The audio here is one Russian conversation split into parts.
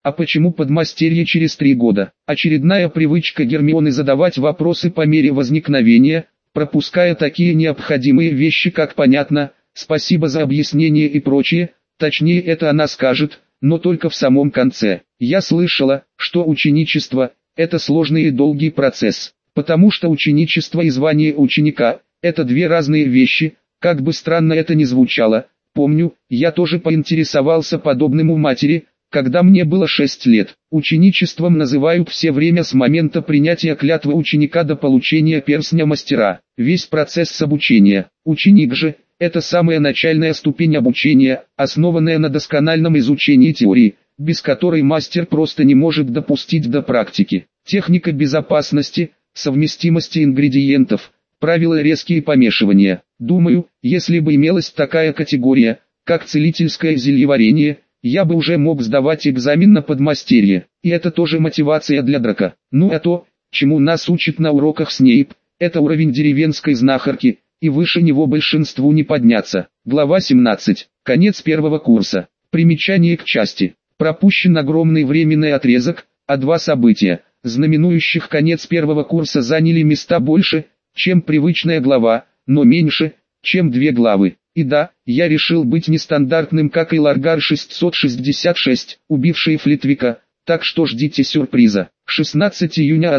А почему подмастерье через 3 года? Очередная привычка Гермионы задавать вопросы по мере возникновения, пропуская такие необходимые вещи, как понятно, спасибо за объяснение и прочее, точнее это она скажет, но только в самом конце. Я слышала, что ученичество – это сложный и долгий процесс, потому что ученичество и звание ученика – это две разные вещи, как бы странно это ни звучало. Помню, я тоже поинтересовался подобным у матери, когда мне было 6 лет. Ученичеством называют все время с момента принятия клятвы ученика до получения перстня мастера. Весь процесс обучения. Ученик же – это самая начальная ступень обучения, основанная на доскональном изучении теории, без которой мастер просто не может допустить до практики. Техника безопасности, совместимости ингредиентов, правила резкие помешивания. Думаю, если бы имелась такая категория, как целительское зельеварение, я бы уже мог сдавать экзамен на подмастерье. И это тоже мотивация для Драко. Ну а то, чему нас учат на уроках Снейп, это уровень деревенской знахарки, и выше него большинству не подняться. Глава 17. Конец первого курса. Примечание к части. Пропущен огромный временный отрезок, а 2 события, знаменующих конец первого курса, заняли места больше, чем привычная глава, но меньше, чем 2 главы. И да, я решил быть нестандартным, как и Ларгар 666, убивший Флитвика, так что ждите сюрприза. 16 июня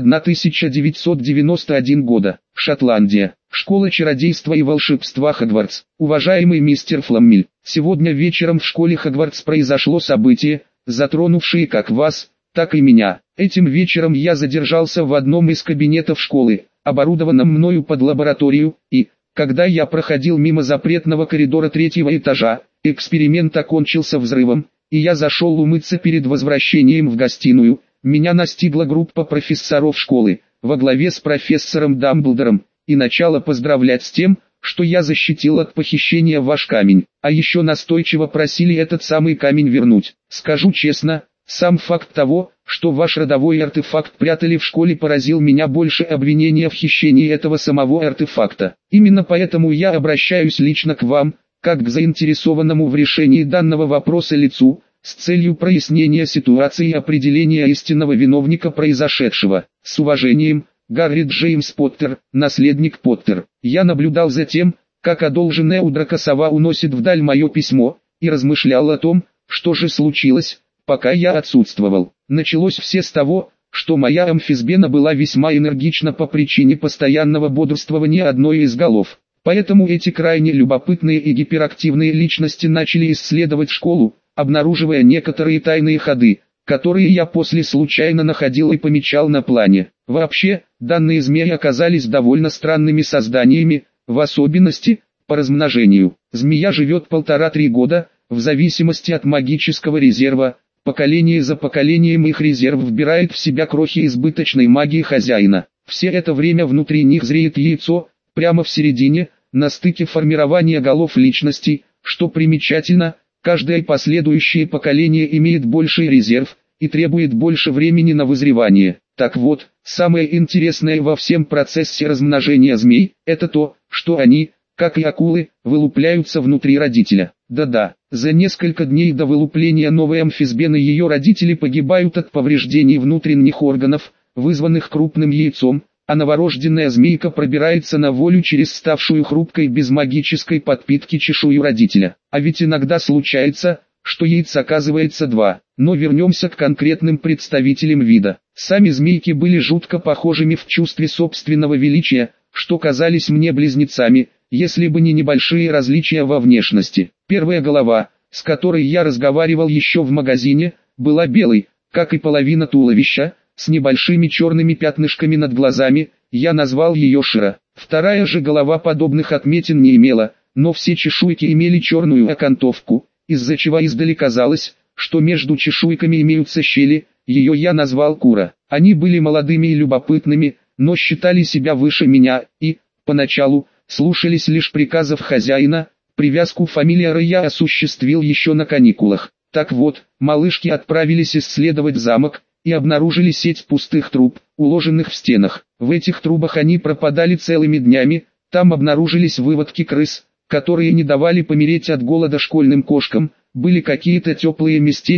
1991 года. Шотландия. Школа чародейства и волшебства Хогвартс. Уважаемый мистер Фламмель, сегодня вечером в школе Хогвартс произошло событие, затронувшее как вас, так и меня. Этим вечером я задержался в одном из кабинетов школы, оборудованном мною под лабораторию, и, когда я проходил мимо запретного коридора 3-го этажа, эксперимент окончился взрывом, и я зашел умыться перед возвращением в гостиную. Меня настигла группа профессоров школы, во главе с профессором Дамблдором, и начала поздравлять с тем, что я защитил от похищения ваш камень, а еще настойчиво просили этот самый камень вернуть. Скажу честно, сам факт того, что ваш родовой артефакт прятали в школе, поразил меня больше обвинения в хищении этого самого артефакта. Именно поэтому я обращаюсь лично к вам, как к заинтересованному в решении данного вопроса лицу, с целью прояснения ситуации и определения истинного виновника произошедшего. С уважением, Гарри Джеймс Поттер, наследник Поттер. Я наблюдал за тем, как одолженная у Драко сова уносит вдаль мое письмо, и размышлял о том, что же случилось, пока я отсутствовал. Началось все с того, что моя амфисбена была весьма энергична по причине постоянного бодрствования одной из голов. Поэтому эти крайне любопытные и гиперактивные личности начали исследовать школу, обнаруживая некоторые тайные ходы, которые я после случайно находил и помечал на плане. Вообще, данные змеи оказались довольно странными созданиями, в особенности, по размножению. Змея живет 1,5–3 года, в зависимости от магического резерва. Поколение за поколением их резерв вбирает в себя крохи избыточной магии хозяина. Все это время внутри них зреет яйцо, прямо в середине, на стыке формирования голов личностей. Что примечательно, каждое последующее поколение имеет больший резерв и требует больше времени на вызревание. Так вот, самое интересное во всем процессе размножения змей – это то, что они, как и акулы, вылупляются внутри родителя. Да-да, за несколько дней до вылупления новой амфисбены ее родители погибают от повреждений внутренних органов, вызванных крупным яйцом, а новорожденная змейка пробирается на волю через ставшую хрупкой без магической подпитки чешую родителя. А ведь иногда случается, что яиц оказывается 2. Но вернемся к конкретным представителям вида. Сами змейки были жутко похожими в чувстве собственного величия, что казались мне близнецами, если бы не небольшие различия во внешности. Первая голова, с которой я разговаривал еще в магазине, была белой, как и половина туловища, с небольшими черными пятнышками над глазами. Я назвал ее Шира. Вторая же голова подобных отметин не имела, но все чешуйки имели черную окантовку, из-за чего издали казалось, что между чешуйками имеются щели. Ее я назвал Кура. Они были молодыми и любопытными, но считали себя выше меня, и, поначалу, слушались лишь приказов хозяина. Привязку фамильяра я осуществил еще на каникулах. Так вот, малышки отправились исследовать замок, и обнаружили сеть пустых труб, уложенных в стенах. В этих трубах они пропадали целыми днями, там обнаружились выводки крыс, которые не давали помереть от голода школьным кошкам, были какие-то теплые местечки,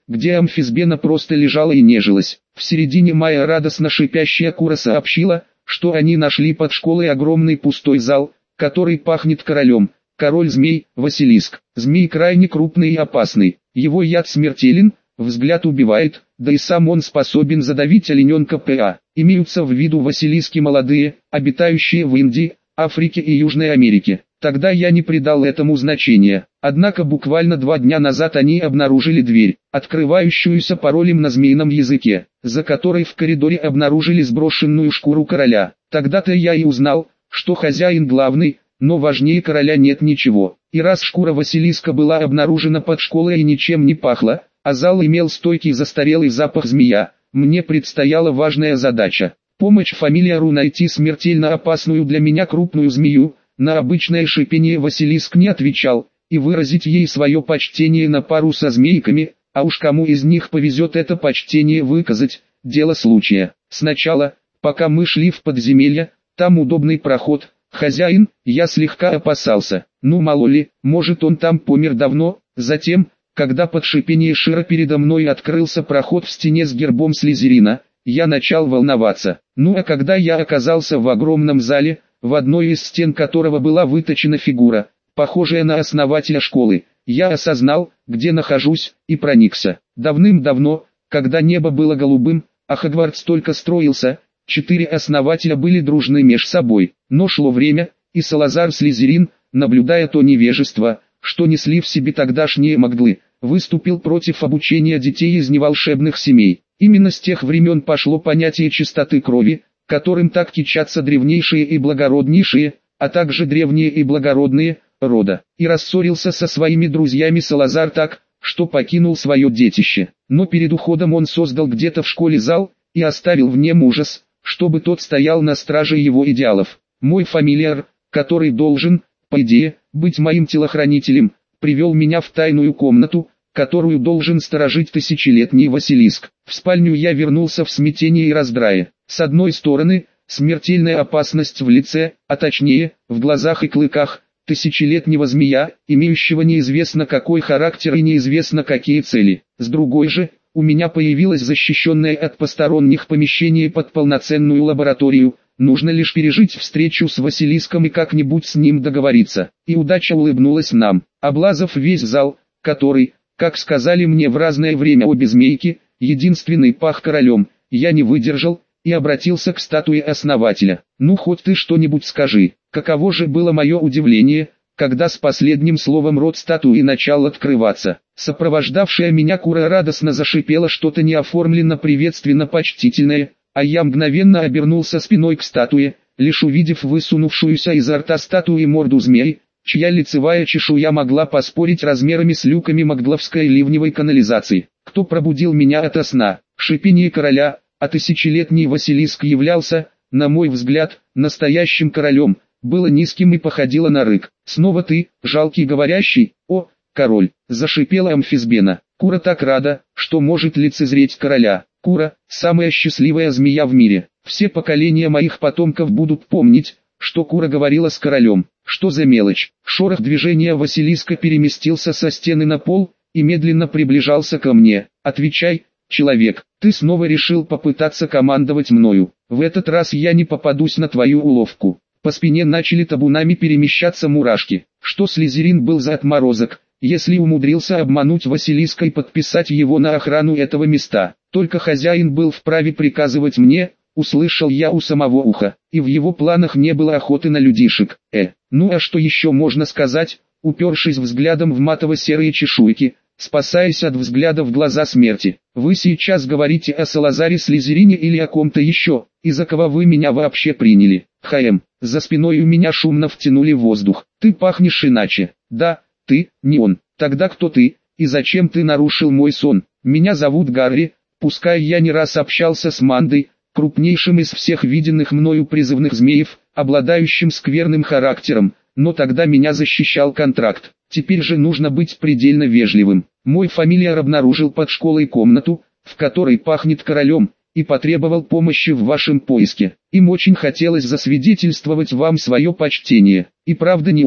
где амфисбена просто лежала и нежилась. В середине мая радостно шипящая кура сообщила, что они нашли под школой огромный пустой зал, который пахнет королем. Король змей, Василиск. Змей крайне крупный и опасный. Его яд смертелен, взгляд убивает, да и сам он способен задавить олененка ПА. Имеются в виду Василиски молодые, обитающие в Индии, Африке и Южной Америке. Тогда я не придал этому значения. Однако буквально 2 дня назад они обнаружили дверь, открывающуюся паролем на змеином языке, за которой в коридоре обнаружили сброшенную шкуру короля. Тогда-то я и узнал, что хозяин главный, но важнее короля нет ничего. И раз шкура Василиска была обнаружена под школой и ничем не пахла, а зал имел стойкий застарелый запах змея, мне предстояла важная задача. Помочь фамильяру найти смертельно опасную для меня крупную змею. На обычное шипение Василиск не отвечал, и выразить ей свое почтение на пару со змейками, а уж кому из них повезет это почтение выказать, дело случая. Сначала, пока мы шли в подземелье, там удобный проход, хозяин, я слегка опасался, ну мало ли, может он там помер давно. Затем, когда под шипение Шира передо мной открылся проход в стене с гербом Слизерина, я начал волноваться. Ну а когда я оказался в огромном зале, в одной из стен которого была выточена фигура, похожая на основателя школы, я осознал, где нахожусь, и проникся. Давным-давно, когда небо было голубым, а Хогвартс только строился, 4 основателя были дружны меж собой. Но шло время, и Салазар Слизерин, наблюдая то невежество, что несли в себе тогдашние маглы, выступил против обучения детей из неволшебных семей. Именно с тех времен пошло понятие чистоты крови, которым так кичатся древнейшие и благороднейшие, а также древние и благородные, рода. И рассорился со своими друзьями Салазар так, что покинул свое детище. Но перед уходом он создал где-то в школе зал, и оставил в нем ужас, чтобы тот стоял на страже его идеалов. Мой фамильяр, который должен, по идее, быть моим телохранителем, привел меня в тайную комнату, которую должен сторожить тысячелетний Василиск. В спальню я вернулся в смятении и раздрае. С одной стороны, смертельная опасность в лице, а точнее, в глазах и клыках, тысячелетнего змея, имеющего неизвестно какой характер и неизвестно какие цели. С другой же, у меня появилось защищенное от посторонних помещение под полноценную лабораторию. Нужно лишь пережить встречу с Василиском и как-нибудь с ним договориться. И удача улыбнулась нам. Облазав весь зал, который, как сказали мне в разное время обе змейки, единственный пах королем, я не выдержал и обратился к статуе основателя. Ну хоть ты что-нибудь скажи. Каково же было мое удивление, когда с последним словом рот статуи начал открываться. Сопровождавшая меня кура радостно зашипела что-то неоформленно приветственно-почтительное, а я мгновенно обернулся спиной к статуе, лишь увидев высунувшуюся изо рта статуи морду змеи, чья лицевая чешуя могла поспорить размерами с люками магловской ливневой канализации. Кто пробудил меня ото сна? Шипение короля, а тысячелетний Василиск являлся, на мой взгляд, настоящим королем, было низким и походило на рык. «Снова ты, жалкий говорящий, о, король!» – зашипела амфисбена. Кура так рада, что может лицезреть короля. Кура – самая счастливая змея в мире. Все поколения моих потомков будут помнить, что кура говорила с королем. Что за мелочь? Шорох движения Василиска переместился со стены на пол и медленно приближался ко мне. «Отвечай, человек, ты снова решил попытаться командовать мною. В этот раз я не попадусь на твою уловку». По спине начали табунами перемещаться мурашки. Что Слизерин был за отморозок, если умудрился обмануть Василиска и подписать его на охрану этого места? Только хозяин был вправе приказывать мне, услышал я у самого уха, и в его планах не было охоты на людишек. Ну а что еще можно сказать, упершись взглядом в матово-серые чешуйки, спасаясь от взгляда в глаза смерти. Вы сейчас говорите о Салазаре Слизерине или о ком-то еще, и за кого вы меня вообще приняли? За спиной у меня шумно втянули воздух. Ты пахнешь иначе. Да, ты, не он. Тогда кто ты, и зачем ты нарушил мой сон? Меня зовут Гарри, пускай я не раз общался с Мандой, крупнейшим из всех виденных мною призывных змеев, обладающим скверным характером, но тогда меня защищал контракт. Теперь же нужно быть предельно вежливым. Мой фамильяр обнаружил под школой комнату, в которой пахнет королем, и потребовал помощи в вашем поиске. Им очень хотелось засвидетельствовать вам свое почтение. И правда не он,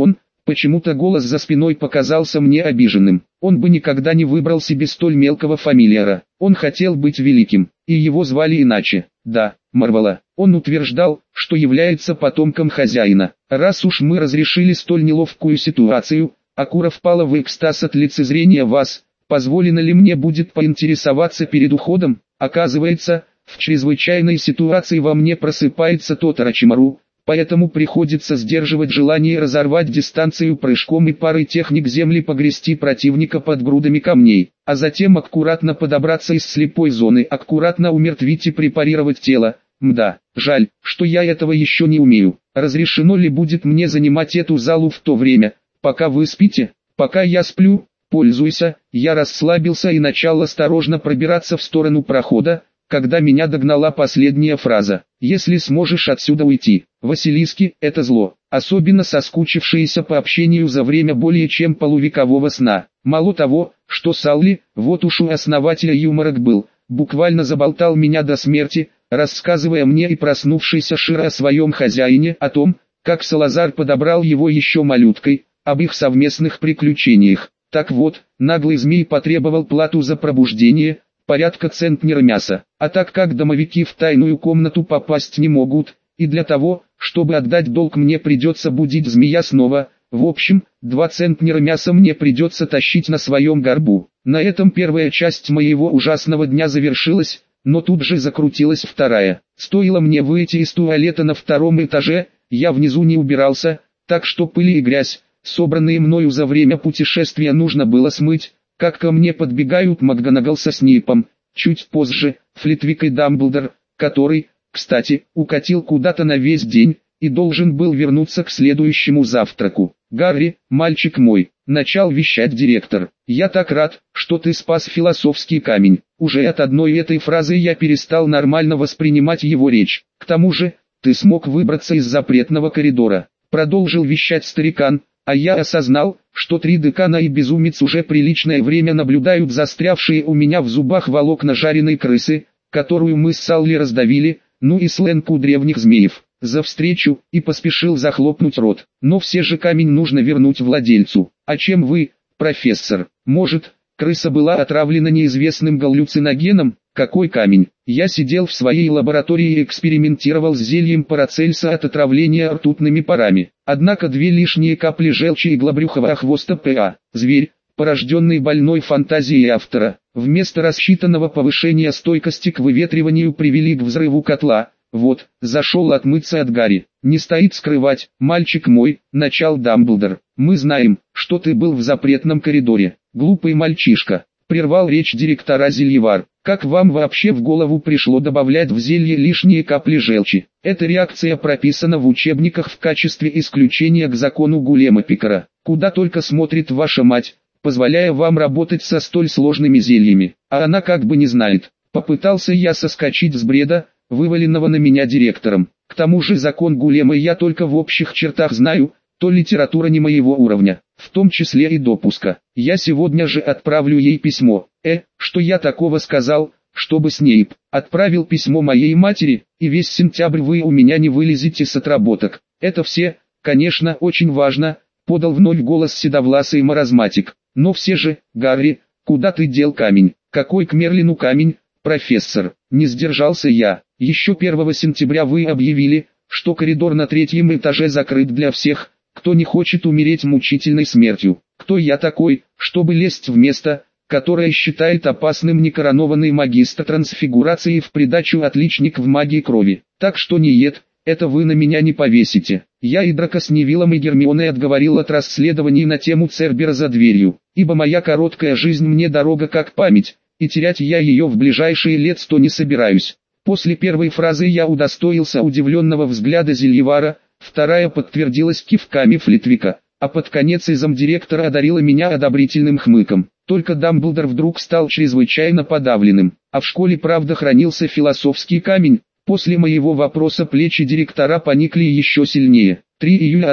Почему-то голос за спиной показался мне обиженным. Он бы никогда не выбрал себе столь мелкого фамильяра. Он хотел быть великим, и его звали иначе. Да, Марвала. Он утверждал, что является потомком хозяина. Раз уж мы разрешили столь неловкую ситуацию, Акура впала в экстаз от лицезрения вас. Позволено ли мне будет поинтересоваться перед уходом? Оказывается, в чрезвычайной ситуации во мне просыпается тот Орочимару, поэтому приходится сдерживать желание разорвать дистанцию прыжком и парой техник земли погрести противника под грудами камней, а затем аккуратно подобраться из слепой зоны, аккуратно умертвить и препарировать тело. Мда, жаль, что я этого еще не умею. Разрешено ли будет мне занимать эту залу в то время, пока вы спите? Пока я сплю? Пользуйся. Я расслабился и начал осторожно пробираться в сторону прохода, когда меня догнала последняя фраза. «Если сможешь отсюда уйти, Василиски – это зло», особенно соскучившиеся по общению за время более чем полувекового сна. Мало того, что Салли, вот уж у основателя юморок был, буквально заболтал меня до смерти, рассказывая мне и проснувшейся Широ о своем хозяине, о том, как Салазар подобрал его еще малюткой, об их совместных приключениях. Так вот, наглый змей потребовал плату за пробуждение, порядка центнера мяса, а так как домовики в тайную комнату попасть не могут, и для того, чтобы отдать долг мне придется будить змея снова, в общем, 2 центнера мяса мне придется тащить на своем горбу. На этом первая часть моего ужасного дня завершилась, но тут же закрутилась вторая. Стоило мне выйти из туалета на 2-м этаже, я внизу не убирался, так что пыль и грязь, собранные мною за время путешествия, нужно было смыть. Как ко мне подбегают МакГонагал со Снейпом, чуть позже, Флитвик и Дамблдор, который, кстати, укатил куда-то на весь день, и должен был вернуться к следующему завтраку. «Гарри, мальчик мой», — начал вещать директор, — «я так рад, что ты спас философский камень». Уже от одной этой фразы я перестал нормально воспринимать его речь. «К тому же, ты смог выбраться из запретного коридора», — продолжил вещать старикан. А я осознал, что 3 декана и безумец уже приличное время наблюдают застрявшие у меня в зубах волокна жареной крысы, которую мы с Салли раздавили, ну и сленг у древних змеев, за встречу, и поспешил захлопнуть рот. Но все же камень нужно вернуть владельцу. А чем вы, профессор? Может, крыса была отравлена неизвестным галлюциногеном? Какой камень? Я сидел в своей лаборатории и экспериментировал с зельем Парацельса от отравления ртутными парами. Однако 2 лишние капли желчи иглобрюхого хвоста ПА, зверь, порожденный больной фантазией автора, вместо рассчитанного повышения стойкости к выветриванию привели к взрыву котла. Вот, зашел отмыться от Гарри. Не стоит скрывать, мальчик мой, начал Дамблдор. Мы знаем, что ты был в запретном коридоре. Глупый мальчишка. Прервал речь директора Зельевар. Как вам вообще в голову пришло добавлять в зелье лишние капли желчи? Эта реакция прописана в учебниках в качестве исключения к закону Гулема Пикара. Куда только смотрит ваша мать, позволяя вам работать со столь сложными зельями. А она как бы не знает. Попытался я соскочить с бреда, вываленного на меня директором. К тому же закон Гулема я только в общих чертах знаю, то литература не моего уровня, в том числе и допуска. Я сегодня же отправлю ей письмо. Что я такого сказал, чтобы Снейп отправил письмо моей матери, и весь сентябрь вы у меня не вылезете с отработок. Это все, конечно, очень важно, подал вновь голос седовласый маразматик. Но все же, Гарри, куда ты дел камень? Какой к Мерлину камень, профессор? Не сдержался я. Еще 1 сентября вы объявили, что коридор на 3-м этаже закрыт для всех, кто не хочет умереть мучительной смертью. Кто я такой, чтобы лезть в место, которое считает опасным некоронованный магистр трансфигурации в придачу отличник в магии крови? Так что нет, это вы на меня не повесите. Я и Драко с Невиллом и Гермионой отговорил от расследований на тему Цербера за дверью, ибо моя короткая жизнь мне дорога как память, и терять я ее в ближайшие лет 100 не собираюсь. После первой фразы я удостоился удивленного взгляда Зельевара, вторая подтвердилась кивками Флитвика, а под конец и замдиректора одарила меня одобрительным хмыком. Только Дамблдор вдруг стал чрезвычайно подавленным. А в школе правда хранился философский камень. После моего вопроса плечи директора поникли еще сильнее. 3 июля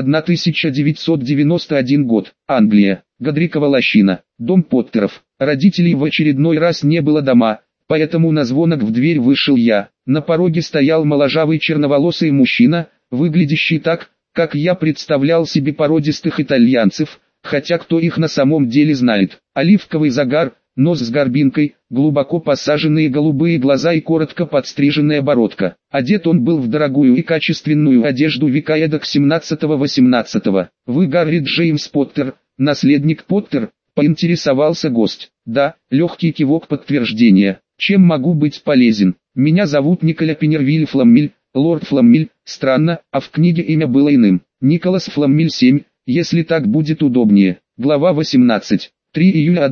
1991 год. Англия. Годрикова лощина. Дом Поттеров. Родителей в очередной раз не было дома, поэтому на звонок в дверь вышел я. На пороге стоял моложавый черноволосый мужчина, выглядящий так, как я представлял себе породистых итальянцев, хотя кто их на самом деле знает. Оливковый загар, нос с горбинкой, глубоко посаженные голубые глаза и коротко подстриженная бородка. Одет он был в дорогую и качественную одежду века эдак 17-18. «Вы Гарри Джеймс Поттер, наследник Поттер?» — поинтересовался гость. «Да», — легкий кивок подтверждения. «Чем могу быть полезен? Меня зовут Николя Пинервиль Фламмиль, лорд Фламмиль». Странно, а в книге имя было иным. Николас Фламмиль 7, если так будет удобнее. Глава 18. 3 июля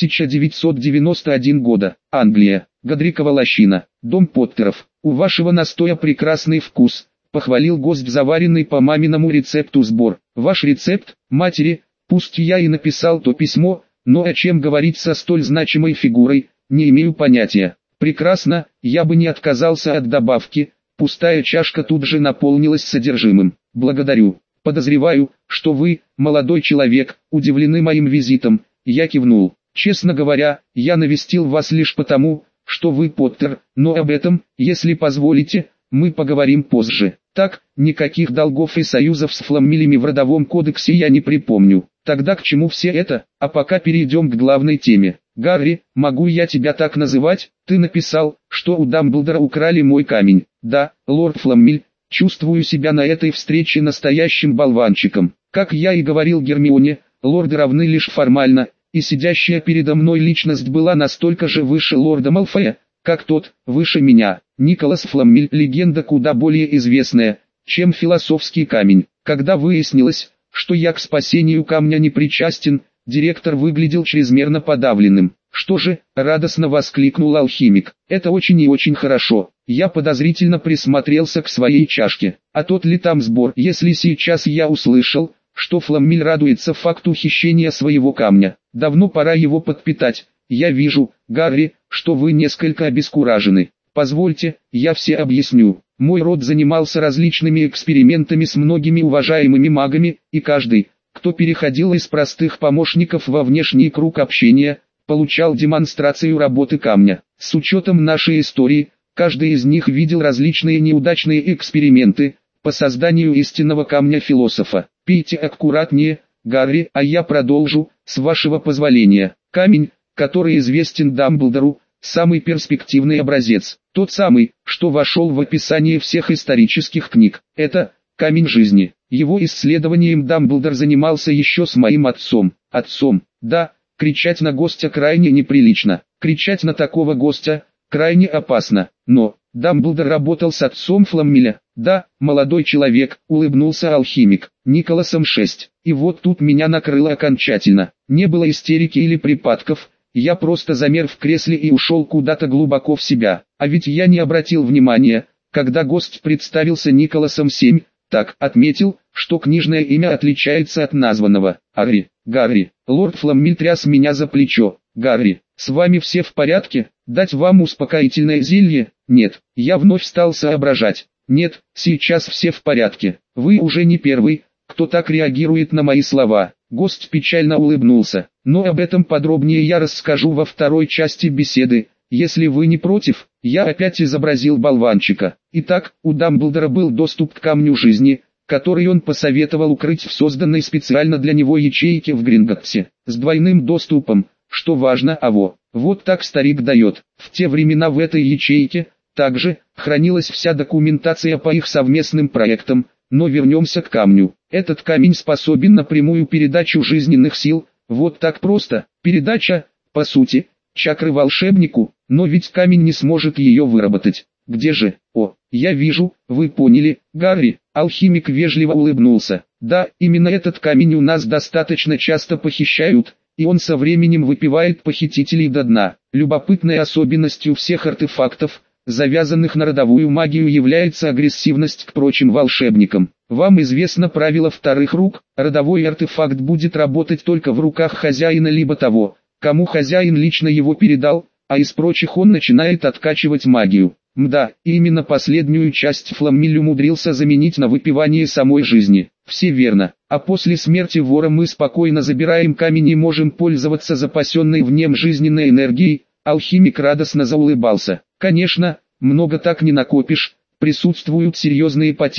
1991 года. Англия. Годрикова лощина. Дом Поттеров. «У вашего настоя прекрасный вкус», — похвалил гость заваренный по маминому рецепту сбор. «Ваш рецепт, матери, пусть я и написал то письмо, но о чем говорить со столь значимой фигурой, не имею понятия». «Прекрасно, я бы не отказался от добавки». Пустая чашка тут же наполнилась содержимым. «Благодарю. Подозреваю, что вы, молодой человек, удивлены моим визитом». Я кивнул. «Честно говоря, я навестил вас лишь потому, что вы Поттер, но об этом, если позволите, мы поговорим позже. Так, никаких долгов и союзов с Фламмилями в родовом кодексе я не припомню. Тогда к чему все это, а пока перейдем к главной теме. Гарри, могу я тебя так называть? Ты написал, что у Дамблдора украли мой камень». «Да, лорд Фламмиль, чувствую себя на этой встрече настоящим болванчиком. Как я и говорил Гермионе, лорды равны лишь формально, и сидящая передо мной личность была настолько же выше лорда Малфоя, как тот, выше меня. Николас Фламмиль – легенда куда более известная, чем философский камень. Когда выяснилось, что я к спасению камня не причастен, директор выглядел чрезмерно подавленным. «Что же?» – радостно воскликнул алхимик. «Это очень и очень хорошо». Я подозрительно присмотрелся к своей чашке. А тот ли там сбор, если сейчас я услышал, что Фламмиль радуется факту хищения своего камня? Давно пора его подпитать. Я вижу, Гарри, что вы несколько обескуражены. Позвольте, я все объясню. Мой род занимался различными экспериментами с многими уважаемыми магами, и каждый, кто переходил из простых помощников во внешний круг общения, получал демонстрацию работы камня. С учетом нашей истории, каждый из них видел различные неудачные эксперименты по созданию истинного камня философа. Пейте аккуратнее, Гарри, а я продолжу, с вашего позволения. Камень, который известен Дамблдору, самый перспективный образец, тот самый, что вошел в описание всех исторических книг. Это камень жизни. Его исследованием Дамблдор занимался еще с моим отцом. Отцом, да, кричать на гостя крайне неприлично. Кричать на такого гостя крайне опасно. Но Дамблдор работал с отцом Фламмиля. «Да, молодой человек», — улыбнулся алхимик, — «Николасом 6. И вот тут меня накрыло окончательно. Не было истерики или припадков, я просто замер в кресле и ушел куда-то глубоко в себя. А ведь я не обратил внимания, когда гость представился Николасом 7, так отметил, что книжное имя отличается от названного. Гарри, лорд Фламмиль тряс меня за плечо. «Гарри, с вами все в порядке? Дать вам успокоительное зелье?» «Нет». Я вновь стал соображать. «Нет, сейчас все в порядке. Вы уже не первый, кто так реагирует на мои слова». Гость печально улыбнулся. «Но об этом подробнее я расскажу во второй части беседы, если вы не против». Я опять изобразил болванчика. Итак, у Дамблдора был доступ к камню жизни, который он посоветовал укрыть в созданной специально для него ячейке в Гринготтсе, с двойным доступом, что важно, вот так старик дает. В те времена в этой ячейке также хранилась вся документация по их совместным проектам, но вернемся к камню. Этот камень способен на прямую передачу жизненных сил, вот так просто, передача, по сути, чакры волшебнику, но ведь камень не сможет ее выработать. Где же? О, я вижу, вы поняли, Гарри. Алхимик вежливо улыбнулся. Да, именно этот камень у нас достаточно часто похищают, и он со временем выпивает похитителей до дна. Любопытной особенностью всех артефактов, завязанных на родовую магию, является агрессивность к прочим волшебникам. Вам известно правило вторых рук, родовой артефакт будет работать только в руках хозяина либо того, кому хозяин лично его передал, а из прочих он начинает откачивать магию. Мда, и именно последнюю часть Фламмиль умудрился заменить на выпивание самой жизни. Все верно, а после смерти вора мы спокойно забираем камень и можем пользоваться запасенной в нем жизненной энергией. Алхимик радостно заулыбался. Конечно, много так не накопишь, присутствуют серьезные потери,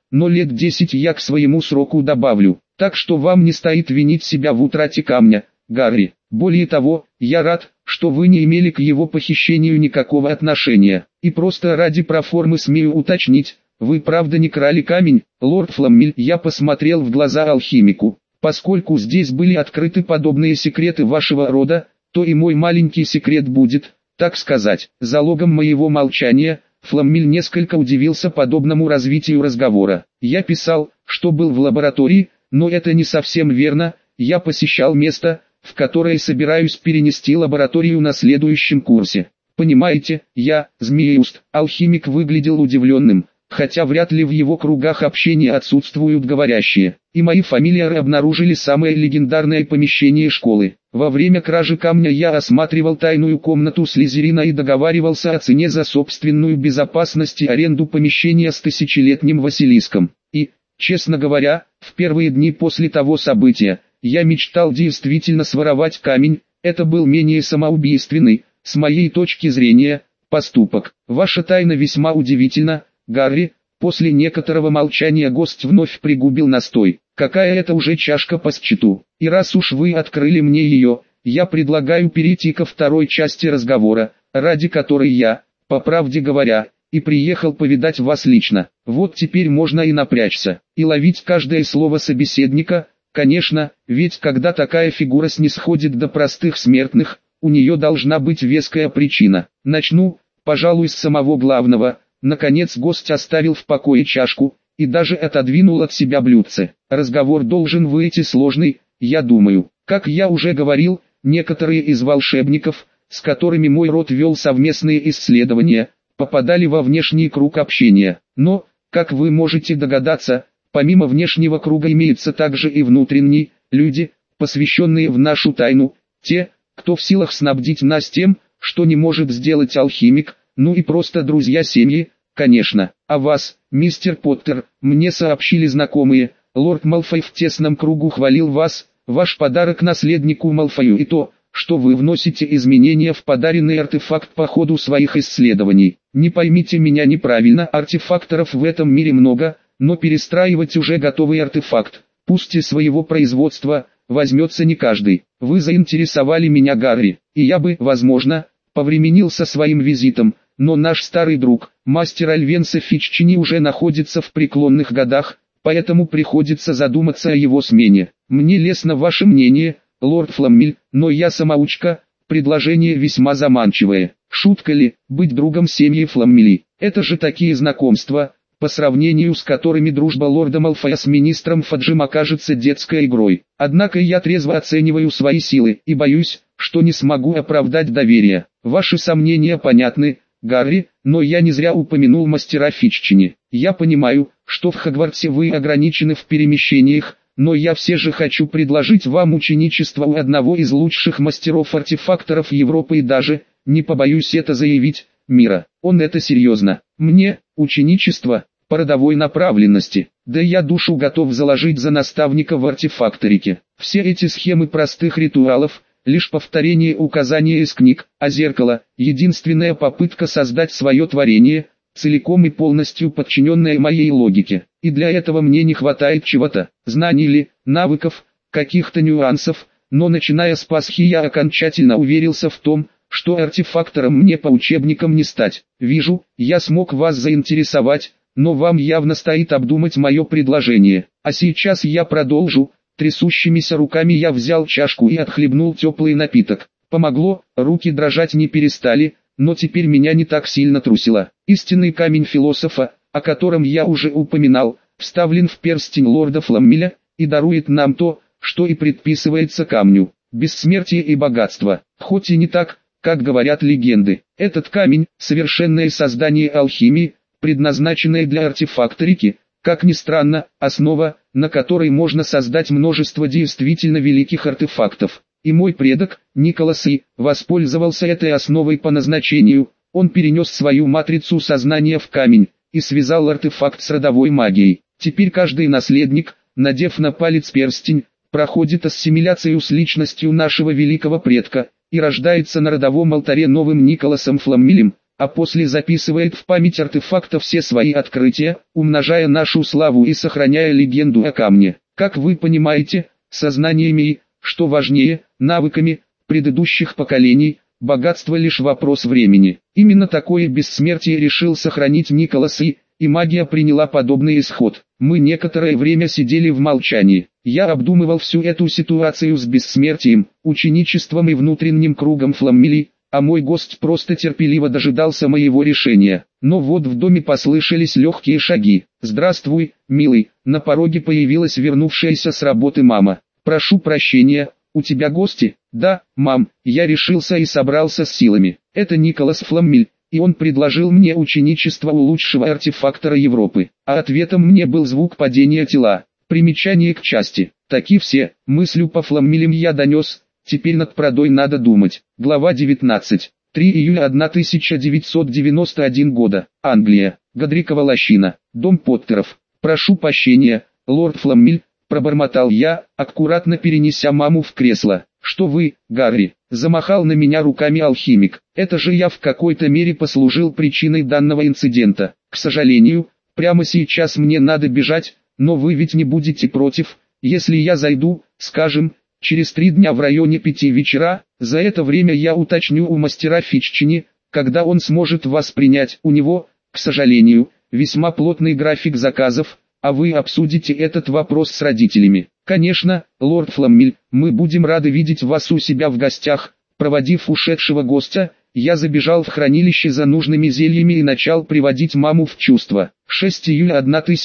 но лет 10 я к своему сроку добавлю. Так что вам не стоит винить себя в утрате камня, Гарри. Более того, я рад, что вы не имели к его похищению никакого отношения. И просто ради проформы смею уточнить, вы правда не крали камень, лорд Фламмель? Я посмотрел в глаза алхимику. Поскольку здесь были открыты подобные секреты вашего рода, то и мой маленький секрет будет, так сказать, залогом моего молчания. Фламмель несколько удивился подобному развитию разговора. Я писал, что был в лаборатории, но это не совсем верно. Я посещал место, в которое собираюсь перенести лабораторию на следующем курсе. Понимаете, я, Змееуст, алхимик выглядел удивленным, хотя вряд ли в его кругах общения отсутствуют говорящие. И мои фамильяры обнаружили самое легендарное помещение школы. Во время кражи камня я осматривал тайную комнату Слизерина и договаривался о цене за собственную безопасность и аренду помещения с тысячелетним Василиском. И, честно говоря, в первые дни после того события, я мечтал действительно своровать камень. Это был менее самоубийственный, с моей точки зрения, поступок. Ваша тайна весьма удивительна, Гарри. После некоторого молчания гость вновь пригубил настой. Какая это уже чашка по счету. И раз уж вы открыли мне ее, я предлагаю перейти ко второй части разговора, ради которой я, по правде говоря, и приехал повидать вас лично. Вот теперь можно и напрячься, и ловить каждое слово собеседника. Конечно, ведь когда такая фигура снисходит до простых смертных, у нее должна быть веская причина. Начну, пожалуй, с самого главного. Наконец гость оставил в покое чашку и даже отодвинул от себя блюдце. Разговор должен выйти сложный, я думаю. Как я уже говорил, некоторые из волшебников, с которыми мой род вел совместные исследования, попадали во внешний круг общения. Но, как вы можете догадаться, помимо внешнего круга имеется также и внутренний, люди, посвященные в нашу тайну, те, кто в силах снабдить нас тем, что не может сделать алхимик, ну и просто друзья семьи, конечно. А вас, мистер Поттер, мне сообщили знакомые, лорд Малфой в тесном кругу хвалил вас, ваш подарок наследнику Малфою и то, что вы вносите изменения в подаренный артефакт по ходу своих исследований. Не поймите меня неправильно, артефакторов в этом мире много, но перестраивать уже готовый артефакт, пусть и своего производства, возьмется не каждый. Вы заинтересовали меня, Гарри, и я бы, возможно, повременил со своим визитом, но наш старый друг, мастер Альвенса Фитчини уже находится в преклонных годах, поэтому приходится задуматься о его смене. Мне лестно ваше мнение, лорд Фламмель, но я самоучка, предложение весьма заманчивое. Шутка ли, быть другом семьи Фламмели? Это же такие знакомства, по сравнению с которыми дружба лорда Малфоя с министром Фаджем окажется детской игрой. Однако я трезво оцениваю свои силы и боюсь, что не смогу оправдать доверие. Ваши сомнения понятны, Гарри, но я не зря упомянул мастера Фитчини. Я понимаю, что в Хогвартсе вы ограничены в перемещениях, но я все же хочу предложить вам ученичество у одного из лучших мастеров-артефакторов Европы и даже, не побоюсь это заявить, мира. Он это серьезно. Мне, ученичество, по родовой направленности, да я душу готов заложить за наставника в артефакторике. Все эти схемы простых ритуалов, лишь повторение указаний из книг, а зеркало – единственная попытка создать свое творение, целиком и полностью подчиненное моей логике. И для этого мне не хватает чего-то, знаний или навыков, каких-то нюансов, но начиная с Пасхи я окончательно уверился в том, что артефактором мне по учебникам не стать. Вижу, я смог вас заинтересовать, но вам явно стоит обдумать мое предложение. А сейчас я продолжу. Трясущимися руками я взял чашку и отхлебнул теплый напиток. Помогло, руки дрожать не перестали, но теперь меня не так сильно трусило. Истинный камень философа, о котором я уже упоминал, вставлен в перстень лорда Фламмеля, и дарует нам то, что и предписывается камню. Бессмертие и богатство. Хоть и не так, как говорят легенды. Этот камень – совершенное создание алхимии, предназначенное для артефакторики, как ни странно, основа, на которой можно создать множество действительно великих артефактов. И мой предок, Николас И, воспользовался этой основой по назначению. Он перенес свою матрицу сознания в камень и связал артефакт с родовой магией. Теперь каждый наследник, надев на палец перстень, проходит ассимиляцию с личностью нашего великого предка и рождается на родовом алтаре новым Николасом Фламмелем, а после записывает в память артефакта все свои открытия, умножая нашу славу и сохраняя легенду о камне. Как вы понимаете, со знаниями и, что важнее, навыками предыдущих поколений, богатство лишь вопрос времени. Именно такое бессмертие решил сохранить Николас и магия приняла подобный исход. Мы некоторое время сидели в молчании. Я обдумывал всю эту ситуацию с бессмертием, ученичеством и внутренним кругом Фламмили, а мой гость просто терпеливо дожидался моего решения. Но вот в доме послышались легкие шаги. «Здравствуй, милый», на пороге появилась вернувшаяся с работы мама. «Прошу прощения, у тебя гости?» «Да, мам, я решился и собрался с силами. Это Николас Фламмиль, и он предложил мне ученичество у лучшего артефактора Европы». А ответом мне был звук падения тела. Примечание к части. Таки все, мыслью по Фламмилям я донес, теперь над продой надо думать. Глава 19. 3 июля 1991 года. Англия. Годрикова лощина. Дом Поттеров. «Прошу прощения, лорд Фламмиль», пробормотал я, аккуратно перенеся маму в кресло. «Что вы, Гарри?» — замахал на меня руками алхимик. «Это же я в какой-то мере послужил причиной данного инцидента. К сожалению, прямо сейчас мне надо бежать, но вы ведь не будете против, если я зайду, скажем, через 3 дня в районе 5 вечера. За это время я уточню у мастера Фитчини, когда он сможет вас принять. У него, к сожалению, весьма плотный график заказов, а вы обсудите этот вопрос с родителями». «Конечно, лорд Фламмиль, мы будем рады видеть вас у себя в гостях». Проводив ушедшего гостя, я забежал в хранилище за нужными зельями и начал приводить маму в чувство. 6 июля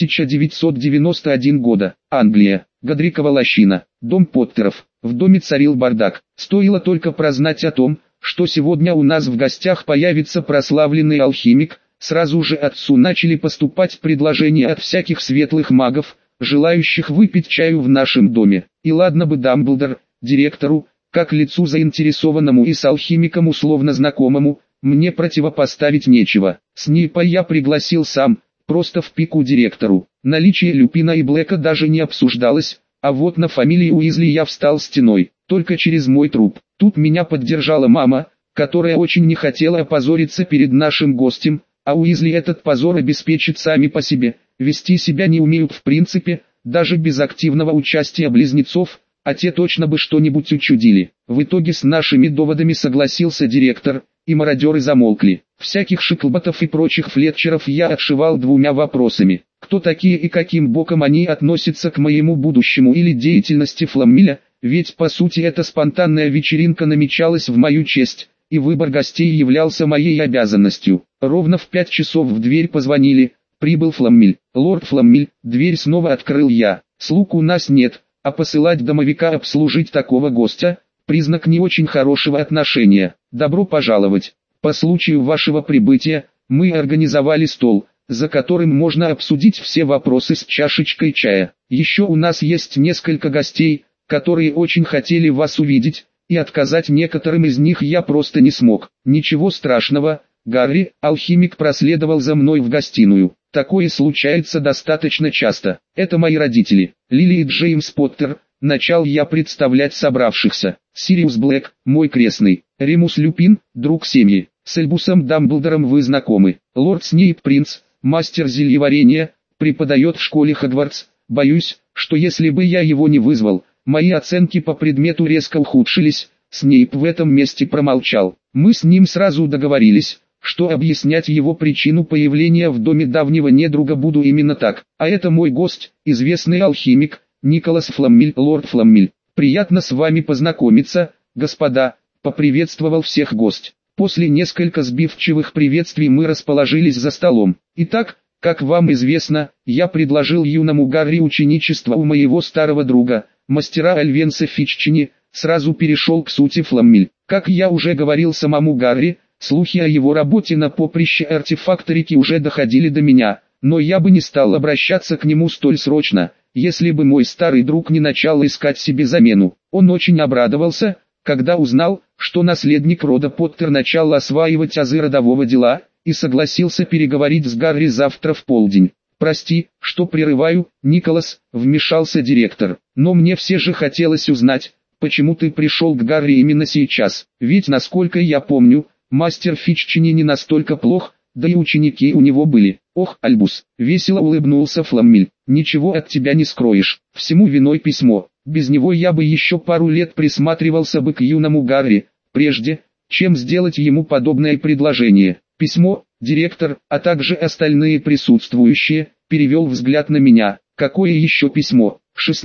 1991 года. Англия. Годрикова лощина. Дом Поттеров. В доме царил бардак. Стоило только прознать о том, что сегодня у нас в гостях появится прославленный алхимик, сразу же отцу начали поступать предложения от всяких светлых магов, желающих выпить чаю в нашем доме. И ладно бы Дамблдор, директору, как лицу заинтересованному и с алхимиком условно знакомому, мне противопоставить нечего. Снейпа я пригласил сам, просто в пику директору. Наличие Люпина и Блэка даже не обсуждалось, а вот на фамилии Уизли я встал стеной, только через мой труп. Тут меня поддержала мама, которая очень не хотела опозориться перед нашим гостем, а Уизли этот позор обеспечит сами по себе. Вести себя не умеют в принципе, даже без активного участия близнецов, а те точно бы что-нибудь учудили. В итоге с нашими доводами согласился директор, и мародеры замолкли. Всяких Шиклботов и прочих Флетчеров я отшивал 2 вопросами. Кто такие и каким боком они относятся к моему будущему или деятельности Фламмиля, ведь по сути эта спонтанная вечеринка намечалась в мою честь, и выбор гостей являлся моей обязанностью. Ровно в 5 часов в дверь позвонили. Прибыл Фламмиль. «Лорд Фламмиль», дверь снова открыл я. «Слуг у нас нет, а посылать домовика обслужить такого гостя – признак не очень хорошего отношения. Добро пожаловать. По случаю вашего прибытия, мы организовали стол, за которым можно обсудить все вопросы с чашечкой чая. Еще у нас есть несколько гостей, которые очень хотели вас увидеть, и отказать некоторым из них я просто не смог». «Ничего страшного, Гарри», алхимик проследовал за мной в гостиную. «Такое случается достаточно часто. Это мои родители, Лили и Джеймс Поттер», начал я представлять собравшихся. «Сириус Блэк, мой крестный, Ремус Люпин, друг семьи, с Альбусом Дамблдором вы знакомы, лорд Снейп Принц, мастер зельеварения, преподает в школе Хогвартс. Боюсь, что если бы я его не вызвал, мои оценки по предмету резко ухудшились». Снейп в этом месте промолчал. Мы с ним сразу договорились, что объяснять его причину появления в доме давнего недруга буду именно так. А это мой гость, известный алхимик, Николас Фламмиль. «Лорд Фламмиль, приятно с вами познакомиться, господа», поприветствовал всех гость. После несколько сбивчивых приветствий мы расположились за столом. «Итак, как вам известно, я предложил юному Гарри ученичество у моего старого друга, мастера Альвенса Фитчини», сразу перешел к сути Фламмиль. «Как я уже говорил самому Гарри, слухи о его работе на поприще артефакторики уже доходили до меня, но я бы не стал обращаться к нему столь срочно, если бы мой старый друг не начал искать себе замену. Он очень обрадовался, когда узнал, что наследник рода Поттер начал осваивать азы родового дела, и согласился переговорить с Гарри завтра в полдень. «Прости, что прерываю, Николас», вмешался директор, «но мне все же хотелось узнать, почему ты пришел к Гарри именно сейчас, ведь насколько я помню, Мастер Фиччини не настолько плох, да и ученики у него были. Ох, Альбус, весело улыбнулся Фламмель, ничего от тебя не скроешь, всему виной письмо. Без него я бы еще пару лет присматривался бы к юному Гарри, прежде, чем сделать ему подобное предложение. Письмо, директор, а также остальные присутствующие, перевел взгляд на меня. Какое еще письмо?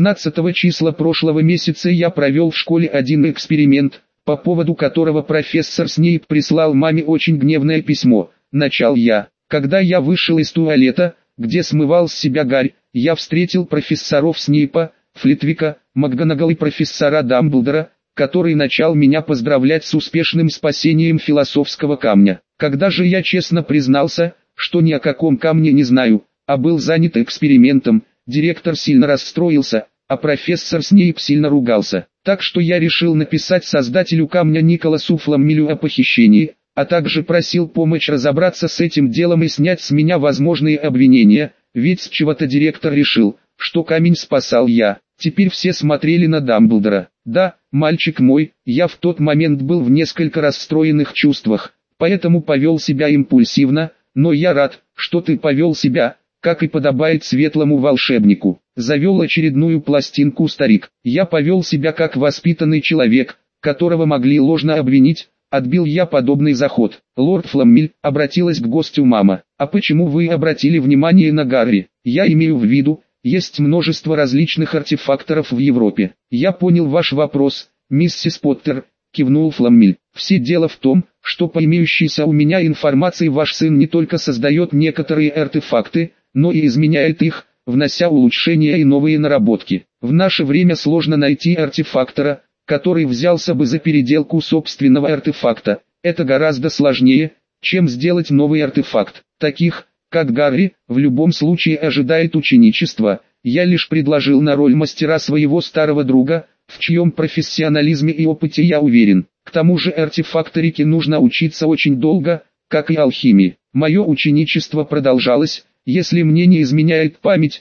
16 числа прошлого месяца я провел в школе один эксперимент, по поводу которого профессор Снейп прислал маме очень гневное письмо. Начал я. Когда я вышел из туалета, где смывал с себя гарь, я встретил профессоров Снейпа, Флитвика, МакГонагал и профессора Дамблдора, который начал меня поздравлять с успешным спасением философского камня. Когда же я честно признался, что ни о каком камне не знаю, а был занят экспериментом, директор сильно расстроился, а профессор Снейп сильно ругался. Так что я решил написать создателю камня Николасу Фламмелю о похищении, а также просил помочь разобраться с этим делом и снять с меня возможные обвинения, ведь с чего-то директор решил, что камень спасал я. Теперь все смотрели на Дамблдора. Да, мальчик мой, я в тот момент был в несколько расстроенных чувствах, поэтому повел себя импульсивно, но я рад, что ты повел себя, как и подобает светлому волшебнику. Завел очередную пластинку старик. Я повел себя как воспитанный человек, которого могли ложно обвинить. Отбил я подобный заход. Лорд Фламмель, обратилась к гостю мама. А почему вы обратили внимание на Гарри? Я имею в виду, есть множество различных артефакторов в Европе. Я понял ваш вопрос, миссис Поттер, кивнул Фламмель. Все дело в том, что по имеющейся у меня информации ваш сын не только создает некоторые артефакты, но и изменяет их, внося улучшения и новые наработки. В наше время сложно найти артефактора, который взялся бы за переделку собственного артефакта. Это гораздо сложнее, чем сделать новый артефакт. Таких, как Гарри, в любом случае ожидает ученичество. Я лишь предложил на роль мастера своего старого друга, в чьем профессионализме и опыте я уверен. К тому же артефакторике нужно учиться очень долго, как и алхимии. Мое ученичество продолжалось, если мне не изменяет память,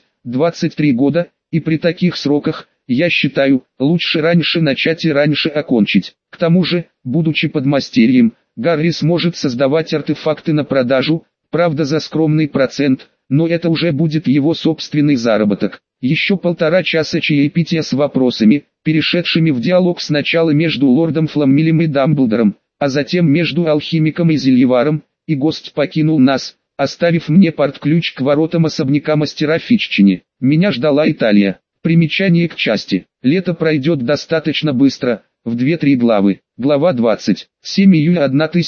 23 года, и при таких сроках, я считаю, лучше раньше начать и раньше окончить. К тому же, будучи подмастерьем, Гарри сможет создавать артефакты на продажу, правда за скромный процент, но это уже будет его собственный заработок. Еще 1,5 часа чаепития с вопросами, перешедшими в диалог сначала между лордом Фламмелем и Дамблдором, а затем между алхимиком и зельеваром, и гость покинул нас, оставив мне портключ к воротам особняка мастера Фиччини. Меня ждала Италия. Примечание к части. Лето пройдет достаточно быстро, в 2-3 главы. Глава 20. 7 июля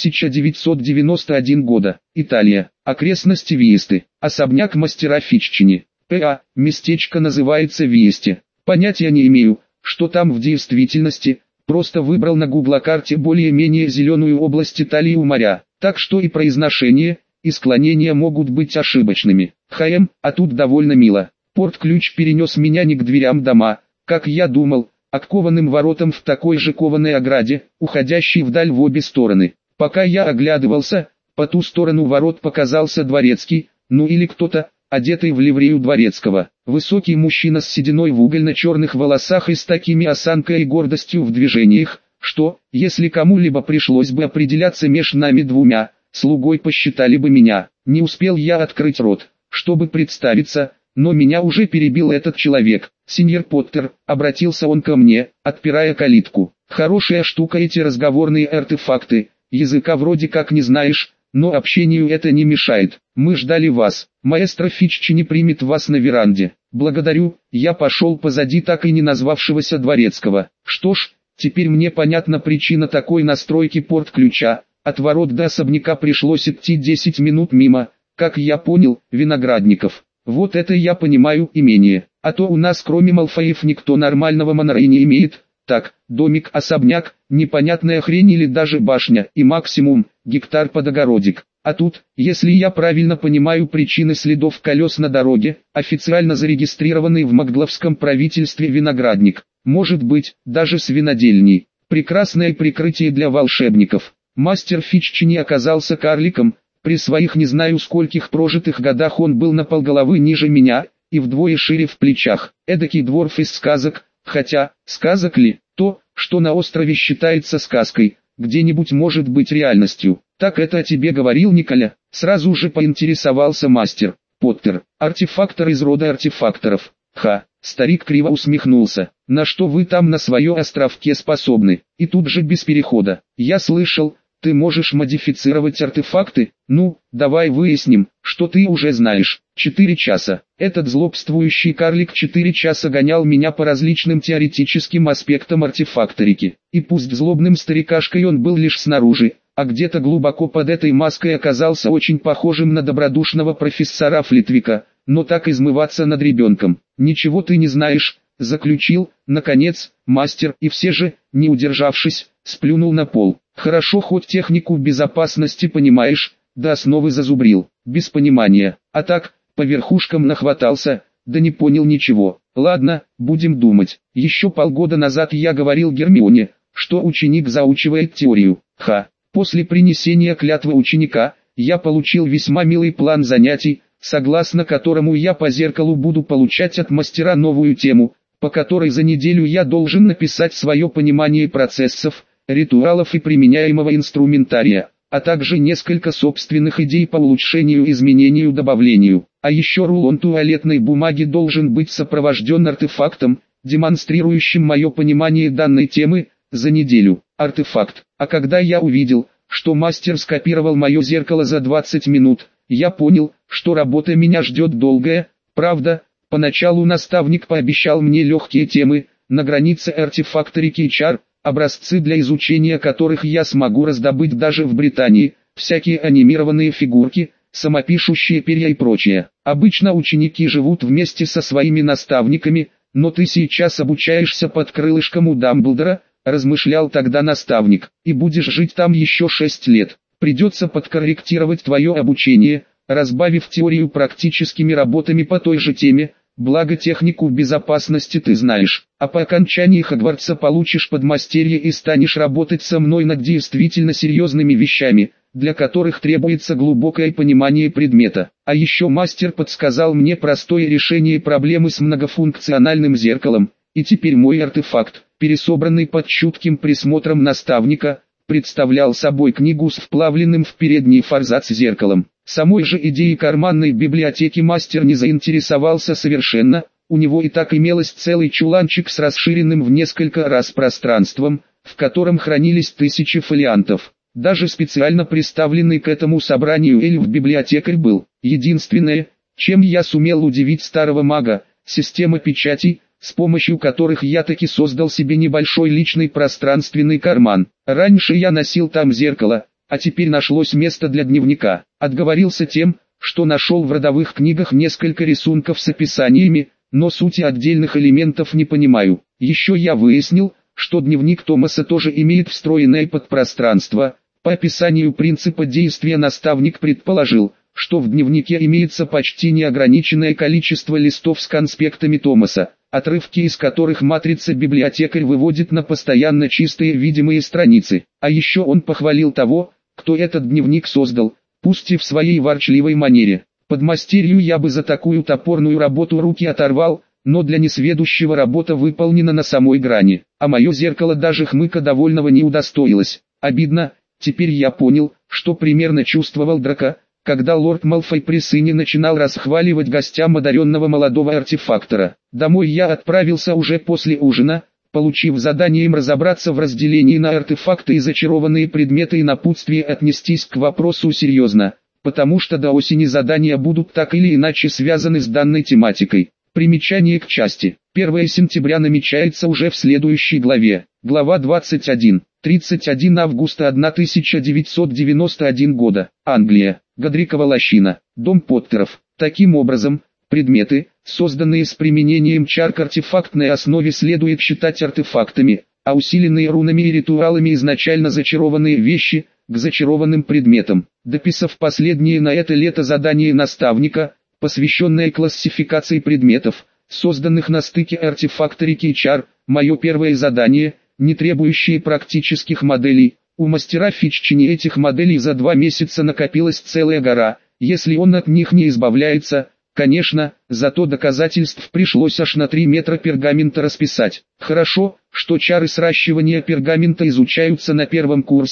1991 года. Италия. Окрестности Виесты. Особняк мастера Фиччини. П.А. Местечко называется Виесте. Понятия не имею, что там в действительности, просто выбрал на гуглокарте более-менее зеленую область Италии у моря. Так что и произношение, и склонения могут быть ошибочными. А тут довольно мило. Порт-ключ перенес меня не к дверям дома, как я думал, а к кованым воротам в такой же кованой ограде, уходящей вдаль в обе стороны. Пока я оглядывался, по ту сторону ворот показался дворецкий, ну или кто-то, одетый в ливрею дворецкого. Высокий мужчина с сединой в угольно-черных волосах и с такими осанкой и гордостью в движениях, что, если кому-либо пришлось бы определяться меж нами двумя, слугой посчитали бы меня. Не успел я открыть рот, чтобы представиться, но меня уже перебил этот человек. «Сеньор Поттер», обратился он ко мне, отпирая калитку. «Хорошая штука эти разговорные артефакты, языка вроде как не знаешь, но общению это не мешает. Мы ждали вас. Маэстро Фиччини примет вас на веранде». «Благодарю», я пошел позади так и не назвавшегося дворецкого. Что ж, теперь мне понятна причина такой настройки порт-ключа. От ворот до особняка пришлось идти 10 минут мимо, как я понял, виноградников. Вот это я понимаю имение, а то у нас кроме Малфоев никто нормального Монорей не имеет. Так, домик, особняк, непонятная хрень или даже башня, и максимум, гектар под огородик. А тут, если я правильно понимаю причины следов колес на дороге, официально зарегистрированный в Макгловском правительстве виноградник, может быть, даже с винодельней. Прекрасное прикрытие для волшебников. Мастер Фиччини оказался карликом. При своих не знаю скольких прожитых годах он был на полголовы ниже меня, и вдвое шире в плечах. Эдакий дворф из сказок, хотя, сказок ли, то, что на острове считается сказкой, где-нибудь может быть реальностью. Так это о тебе говорил Николя? Сразу же поинтересовался мастер. Поттер, артефактор из рода артефакторов. Ха, старик криво усмехнулся. На что вы там на свое островке способны? И тут же без перехода. Я слышал, ты можешь модифицировать артефакты? Ну, давай выясним, что ты уже знаешь. 4 часа. Этот злобствующий карлик 4 часа гонял меня по различным теоретическим аспектам артефакторики. И пусть злобным старикашкой он был лишь снаружи, а где-то глубоко под этой маской оказался очень похожим на добродушного профессора Флитвика, но так измываться над ребенком. Ничего ты не знаешь, заключил, наконец, мастер, и все же, не удержавшись, сплюнул на пол. Хорошо, хоть технику безопасности понимаешь, до основы зазубрил, без понимания, а так, по верхушкам нахватался, да не понял ничего. Ладно, будем думать. Еще полгода назад я говорил Гермионе, что ученик заучивает теорию. Ха. После принесения клятвы ученика, я получил весьма милый план занятий, согласно которому я по зеркалу буду получать от мастера новую тему, по которой за неделю я должен написать свое понимание процессов, ритуалов и применяемого инструментария, а также несколько собственных идей по улучшению, изменению, добавлению. А еще рулон туалетной бумаги должен быть сопровожден артефактом, демонстрирующим мое понимание данной темы, за неделю. Артефакт. А когда я увидел, что мастер скопировал мое зеркало за 20 минут, я понял, что работа меня ждет долгая. Правда, поначалу наставник пообещал мне легкие темы, на границе артефакторики и чар, образцы для изучения которых я смогу раздобыть даже в Британии, всякие анимированные фигурки, самопишущие перья и прочее. Обычно ученики живут вместе со своими наставниками, но ты сейчас обучаешься под крылышком у Дамблдора, размышлял тогда наставник, и будешь жить там еще 6 лет. Придется подкорректировать твое обучение, разбавив теорию практическими работами по той же теме, благо технику безопасности ты знаешь. А по окончании Хогвартса получишь подмастерье и станешь работать со мной над действительно серьезными вещами, для которых требуется глубокое понимание предмета. А еще мастер подсказал мне простое решение проблемы с многофункциональным зеркалом, и теперь мой артефакт, пересобранный под чутким присмотром наставника, представлял собой книгу с вплавленным в передний форзац зеркалом. Самой же идеей карманной библиотеки мастер не заинтересовался совершенно, у него и так имелось целый чуланчик с расширенным в несколько раз пространством, в котором хранились тысячи фолиантов. Даже специально приставленный к этому собранию эльф-библиотекарь был. Единственное, чем я сумел удивить старого мага, система печатей, с помощью которых я таки создал себе небольшой личный пространственный карман. Раньше я носил там зеркало, а теперь нашлось место для дневника. Отговорился тем, что нашел в родовых книгах несколько рисунков с описаниями, но сути отдельных элементов не понимаю. Еще я выяснил, что дневник Томаса тоже имеет встроенное подпространство. По описанию принципа действия наставник предположил, что в дневнике имеется почти неограниченное количество листов с конспектами Томаса, отрывки из которых матрица-библиотекарь выводит на постоянно чистые видимые страницы. А еще он похвалил того, кто этот дневник создал, пусть и в своей ворчливой манере. Подмастерью я бы за такую топорную работу руки оторвал, но для несведущего работа выполнена на самой грани. А мое зеркало даже хмыка довольного не удостоилось. Обидно, теперь я понял, что примерно чувствовал Драко, когда лорд Малфой при сыне начинал расхваливать гостям одаренного молодого артефактора. Домой я отправился уже после ужина, получив задание им разобраться в разделении на артефакты и зачарованные предметы и напутствие отнестись к вопросу серьезно, потому что до осени задания будут так или иначе связаны с данной тематикой. Примечание к части. 1 сентября намечается уже в следующей главе. Глава 21. 31 августа 1991 года. Англия. Годрикова лощина. Дом Поттеров. Таким образом, предметы, созданные с применением чар к артефактной основе, следует считать артефактами, а усиленные рунами и ритуалами изначально зачарованные вещи – к зачарованным предметам. Дописав последнее на это лето задание наставника, посвященное классификации предметов, созданных на стыке артефакторики и чар, мое первое задание, не требующее практических моделей. У мастера Фитчини этих моделей за 2 месяца накопилась целая гора, если он от них не избавляется, конечно, зато доказательств пришлось аж на 3 метра пергамента расписать. Хорошо, что чары сращивания пергамента изучаются на первом курсе,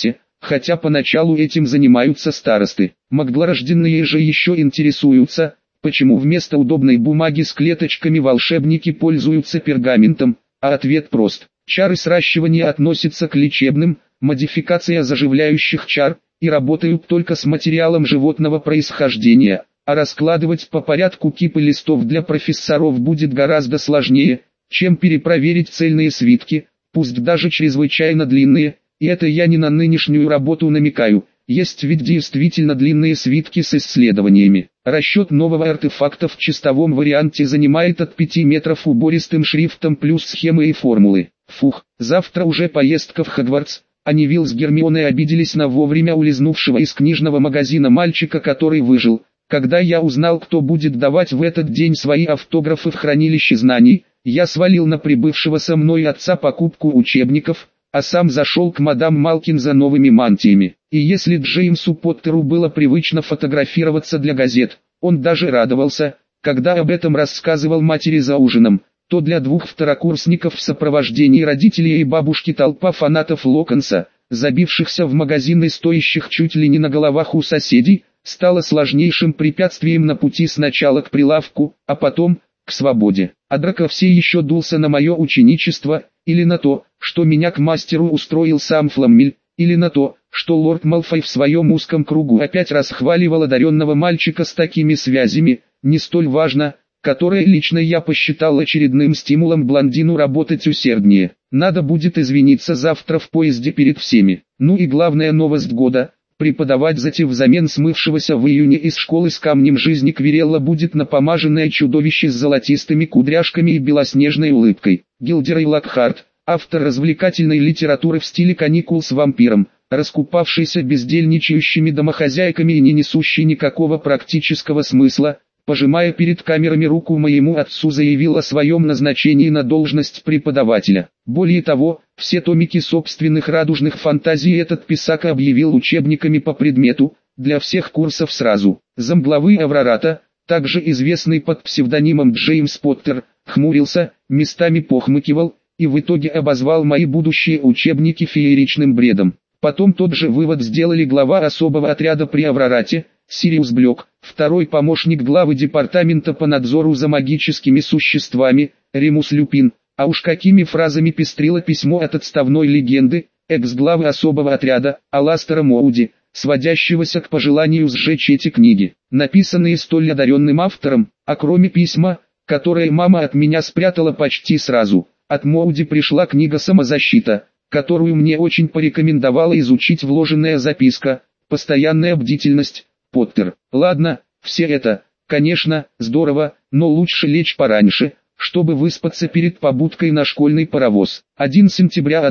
хотя поначалу этим занимаются старосты. Магдворожденные же еще интересуются, почему вместо удобной бумаги с клеточками волшебники пользуются пергаментом, а ответ прост. Чары сращивания относятся к лечебным, модификация заживляющих чар, и работают только с материалом животного происхождения, а раскладывать по порядку кипы листов для профессоров будет гораздо сложнее, чем перепроверить цельные свитки, пусть даже чрезвычайно длинные, и это я не на нынешнюю работу намекаю, есть ведь действительно длинные свитки с исследованиями. Расчет нового артефакта в чистовом варианте занимает от 5 метров убористым шрифтом плюс схемы и формулы. Фух, завтра уже поездка в Хогвартс, а Невилл с Гермионой обиделись на вовремя улизнувшего из книжного магазина мальчика, который выжил. Когда я узнал, кто будет давать в этот день свои автографы в хранилище знаний, я свалил на прибывшего со мной отца покупку учебников, а сам зашел к мадам Малкин за новыми мантиями. И если Джеймсу Поттеру было привычно фотографироваться для газет, он даже радовался, когда об этом рассказывал матери за ужином, то для двух второкурсников в сопровождении родителей и бабушки толпа фанатов Локонса, забившихся в магазины, стоящих чуть ли не на головах у соседей, стало сложнейшим препятствием на пути сначала к прилавку, а потом к свободе. А Драко все еще дулся на мое ученичество, или на то, что меня к мастеру устроил сам Фламмель, или на то, что лорд Малфой в своем узком кругу опять расхваливал одаренного мальчика с такими связями, не столь важно, которое лично я посчитал очередным стимулом блондину работать усерднее. Надо будет извиниться завтра в поезде перед всеми. Ну и главная новость года. Преподавать затем взамен смывшегося в июне из школы с камнем жизни Квирелла будет напомаженное чудовище с золотистыми кудряшками и белоснежной улыбкой. Гилдерей Локхарт, автор развлекательной литературы в стиле каникул с вампиром, раскупавшийся бездельничающими домохозяйками и не несущий никакого практического смысла, пожимая перед камерами руку моему отцу, заявил о своем назначении на должность преподавателя. Более того, все томики собственных радужных фантазий этот писака объявил учебниками по предмету, для всех курсов сразу. Замглавы Аврората, также известный под псевдонимом Джеймс Поттер, хмурился, местами похмыкивал, и в итоге обозвал мои будущие учебники фееричным бредом. Потом тот же вывод сделали глава особого отряда при Аврорате, Сириус Блёк, второй помощник главы департамента по надзору за магическими существами, Ремус Люпин, а уж какими фразами пестрило письмо от отставной легенды, экс-главы особого отряда, Аластера Моуди, сводящегося к пожеланию сжечь эти книги, написанные столь одаренным автором, а кроме письма, которое мама от меня спрятала почти сразу, от Моуди пришла книга «Самозащита», которую мне очень порекомендовала изучить вложенная записка, постоянная бдительность, Поттер. Ладно, все это, конечно, здорово, но лучше лечь пораньше, чтобы выспаться перед побудкой на школьный паровоз. 1 сентября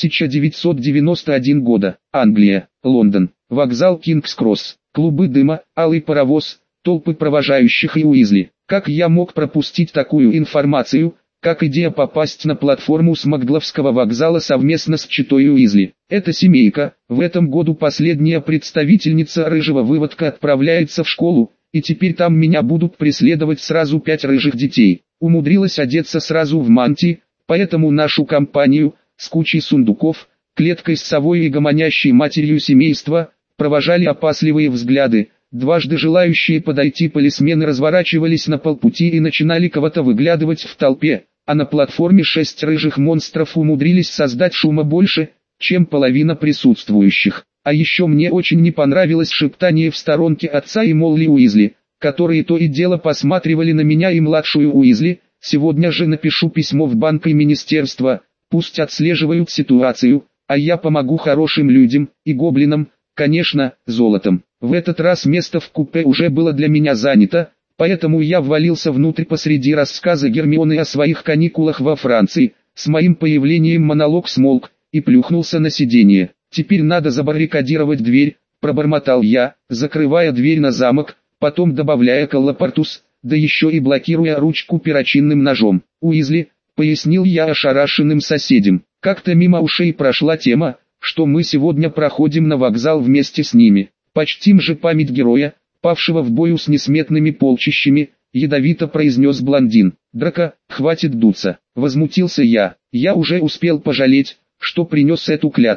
1991 года. Англия, Лондон. Вокзал Кингс-Кросс. Клубы дыма, алый паровоз, толпы провожающих и Уизли. Как я мог пропустить такую информацию, как идея попасть на платформу с Макдловского вокзала совместно с читой Уизли? Эта семейка, в этом году последняя представительница рыжего выводка, отправляется в школу, и теперь там меня будут преследовать сразу 5 рыжих детей. Умудрилась одеться сразу в мантии, поэтому нашу компанию, с кучей сундуков, клеткой с совой и гомонящей матерью семейства, провожали опасливые взгляды. Дважды желающие подойти полисмены разворачивались на полпути и начинали кого-то выглядывать в толпе, а на платформе 6 рыжих монстров умудрились создать шума больше, чем половина присутствующих. А еще мне очень не понравилось шептание в сторонке отца и Молли Уизли, которые то и дело посматривали на меня и младшую Уизли. Сегодня же напишу письмо в банк и министерство, пусть отслеживают ситуацию, а я помогу хорошим людям и гоблинам, конечно, золотом. В этот раз место в купе уже было для меня занято, поэтому я ввалился внутрь посреди рассказа Гермионы о своих каникулах во Франции. С моим появлением монолог смолк, и плюхнулся на сиденье. «Теперь надо забаррикадировать дверь», — пробормотал я, закрывая дверь на замок, потом добавляя коллапортус, да еще и блокируя ручку перочинным ножом. «Уизли», — пояснил я ошарашенным соседям, — как-то мимо ушей прошла тема, что мы сегодня проходим на вокзал вместе с ними. Почтим же память героя, павшего в бою с несметными полчищами, ядовито произнес блондин. «Драко, хватит дуться», — возмутился я. Я уже успел пожалеть, что принес эту клятву.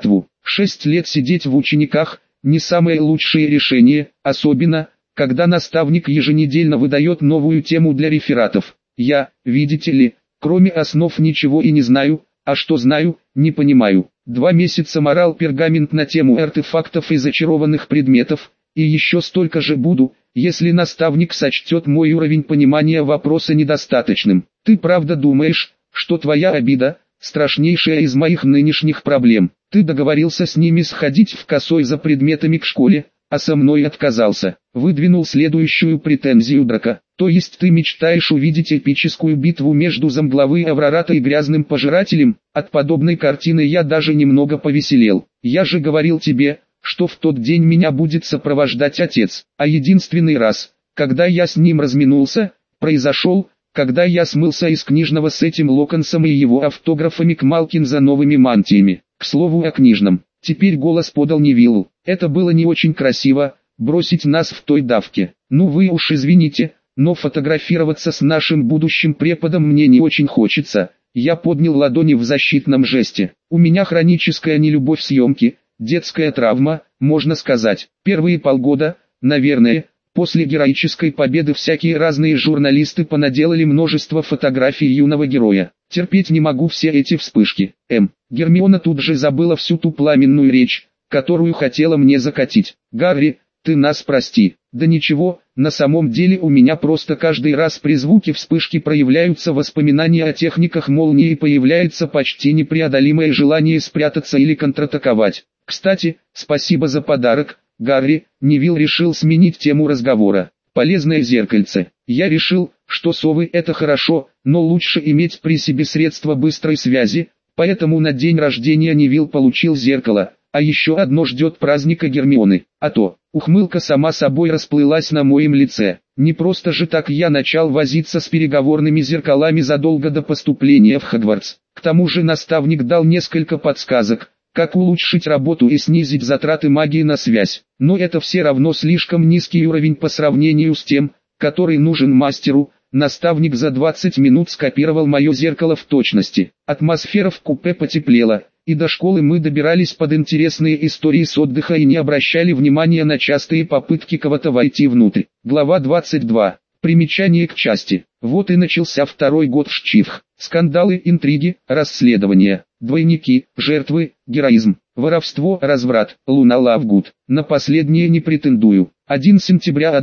6 лет сидеть в учениках – не самое лучшее решение, особенно, когда наставник еженедельно выдает новую тему для рефератов. Я, видите ли, кроме основ ничего и не знаю, а что знаю, не понимаю. 2 месяца морал пергамент на тему артефактов и зачарованных предметов, и еще столько же буду, если наставник сочтет мой уровень понимания вопроса недостаточным. Ты правда думаешь, что твоя обида – страшнейшая из моих нынешних проблем? Ты договорился с ними сходить в косой за предметами к школе, а со мной отказался. Выдвинул следующую претензию Драко. То есть ты мечтаешь увидеть эпическую битву между замглавой Аврората и грязным пожирателем? От подобной картины я даже немного повеселел. Я же говорил тебе, что в тот день меня будет сопровождать отец. А единственный раз, когда я с ним разминулся, произошел, когда я смылся из книжного с этим Локонсом и его автографами к Малкин за новыми мантиями. К слову о книжном. Теперь голос подал Невиллу. Это было не очень красиво, бросить нас в той давке. Ну вы уж извините, но фотографироваться с нашим будущим преподом мне не очень хочется. Я поднял ладони в защитном жесте. У меня хроническая нелюбовь съемки, детская травма, можно сказать. Первые полгода, наверное, после героической победы всякие разные журналисты понаделали множество фотографий юного героя. Терпеть не могу все эти вспышки. Гермиона тут же забыла всю ту пламенную речь, которую хотела мне закатить. Гарри, ты нас прости. Да ничего, на самом деле у меня просто каждый раз при звуке вспышки проявляются воспоминания о техниках молнии и появляется почти непреодолимое желание спрятаться или контратаковать. Кстати, спасибо за подарок, Гарри. Невилл решил сменить тему разговора. Полезное зеркальце. Я решил, что совы это хорошо, но лучше иметь при себе средства быстрой связи, поэтому на день рождения Невилл получил зеркало, а еще одно ждет праздника Гермионы. А то, ухмылка сама собой расплылась на моем лице. Не просто же так я начал возиться с переговорными зеркалами задолго до поступления в Хогвартс. К тому же наставник дал несколько подсказок, как улучшить работу и снизить затраты магии на связь. Но это все равно слишком низкий уровень по сравнению с тем, который нужен мастеру. Наставник за 20 минут скопировал мое зеркало в точности. Атмосфера в купе потеплела, и до школы мы добирались под интересные истории с отдыха и не обращали внимания на частые попытки кого-то войти внутрь. Глава 22. Примечание к части. Вот и начался второй год в ШЧИФХ. Скандалы, интриги, расследования, двойники, жертвы, героизм, воровство, разврат, Луна Лавгуд. На последнее не претендую. 1 сентября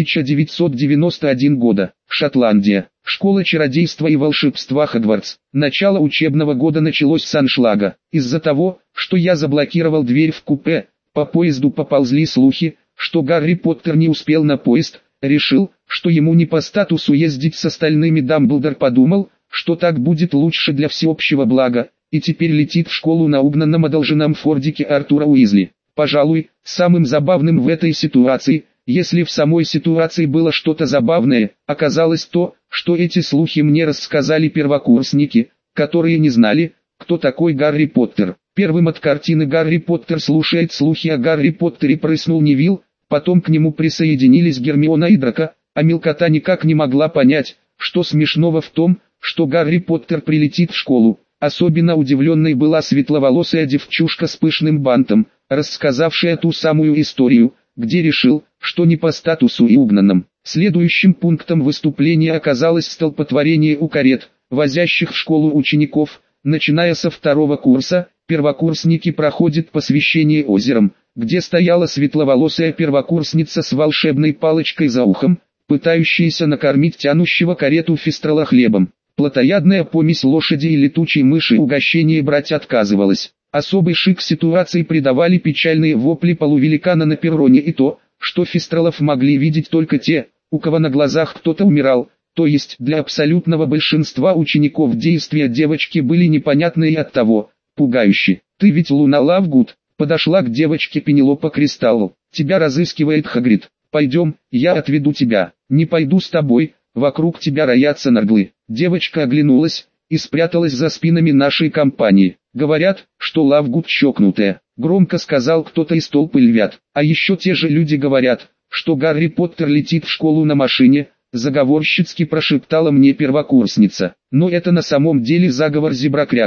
1991 года. Шотландия. Школа чародейства и волшебства Хогвартс. Начало учебного года началось с аншлага. Из-за того, что я заблокировал дверь в купе, по поезду поползли слухи, что Гарри Поттер не успел на поезд. Решил, что ему не по статусу ездить с остальными. Дамблдор подумал, что так будет лучше для всеобщего блага, и теперь летит в школу на угнанном одолженном фордике Артура Уизли. Пожалуй, самым забавным в этой ситуации, если в самой ситуации было что-то забавное, оказалось то, что эти слухи мне рассказали первокурсники, которые не знали, кто такой Гарри Поттер. Первым от картины «Гарри Поттер слушает слухи о Гарри Поттере» прыснул Невилл, потом к нему присоединились Гермиона и Драко, а мелкота никак не могла понять, что смешного в том, что Гарри Поттер прилетит в школу. Особенно удивленной была светловолосая девчушка с пышным бантом, рассказавшая ту самую историю, где решил, что не по статусу и угнанным. Следующим пунктом выступления оказалось столпотворение у карет, возящих в школу учеников. Начиная со 2-го курса, первокурсники проходят посвящение озером, где стояла светловолосая первокурсница с волшебной палочкой за ухом, пытающаяся накормить тянущего карету Фистрала хлебом. Плотоядная помесь лошади и летучей мыши угощение брать отказывалась. Особый шик ситуации придавали печальные вопли полувеликана на перроне и то, что Фистралов могли видеть только те, у кого на глазах кто-то умирал, то есть для абсолютного большинства учеников действия девочки были непонятны и оттого пугающие. «Ты ведь Луна Лавгуд?» Подошла к девочке Пенелопа Кристалл. «Тебя разыскивает Хагрид. Пойдем, я отведу тебя». «Не пойду с тобой, вокруг тебя роятся нарглы». Девочка оглянулась и спряталась за спинами нашей компании. «Говорят, что Лавгуд чокнутая», — громко сказал кто-то из толпы львят. «А еще те же люди говорят, что Гарри Поттер летит в школу на машине», — заговорщицки прошептала мне первокурсница. «Но это на самом деле заговор зебракряков.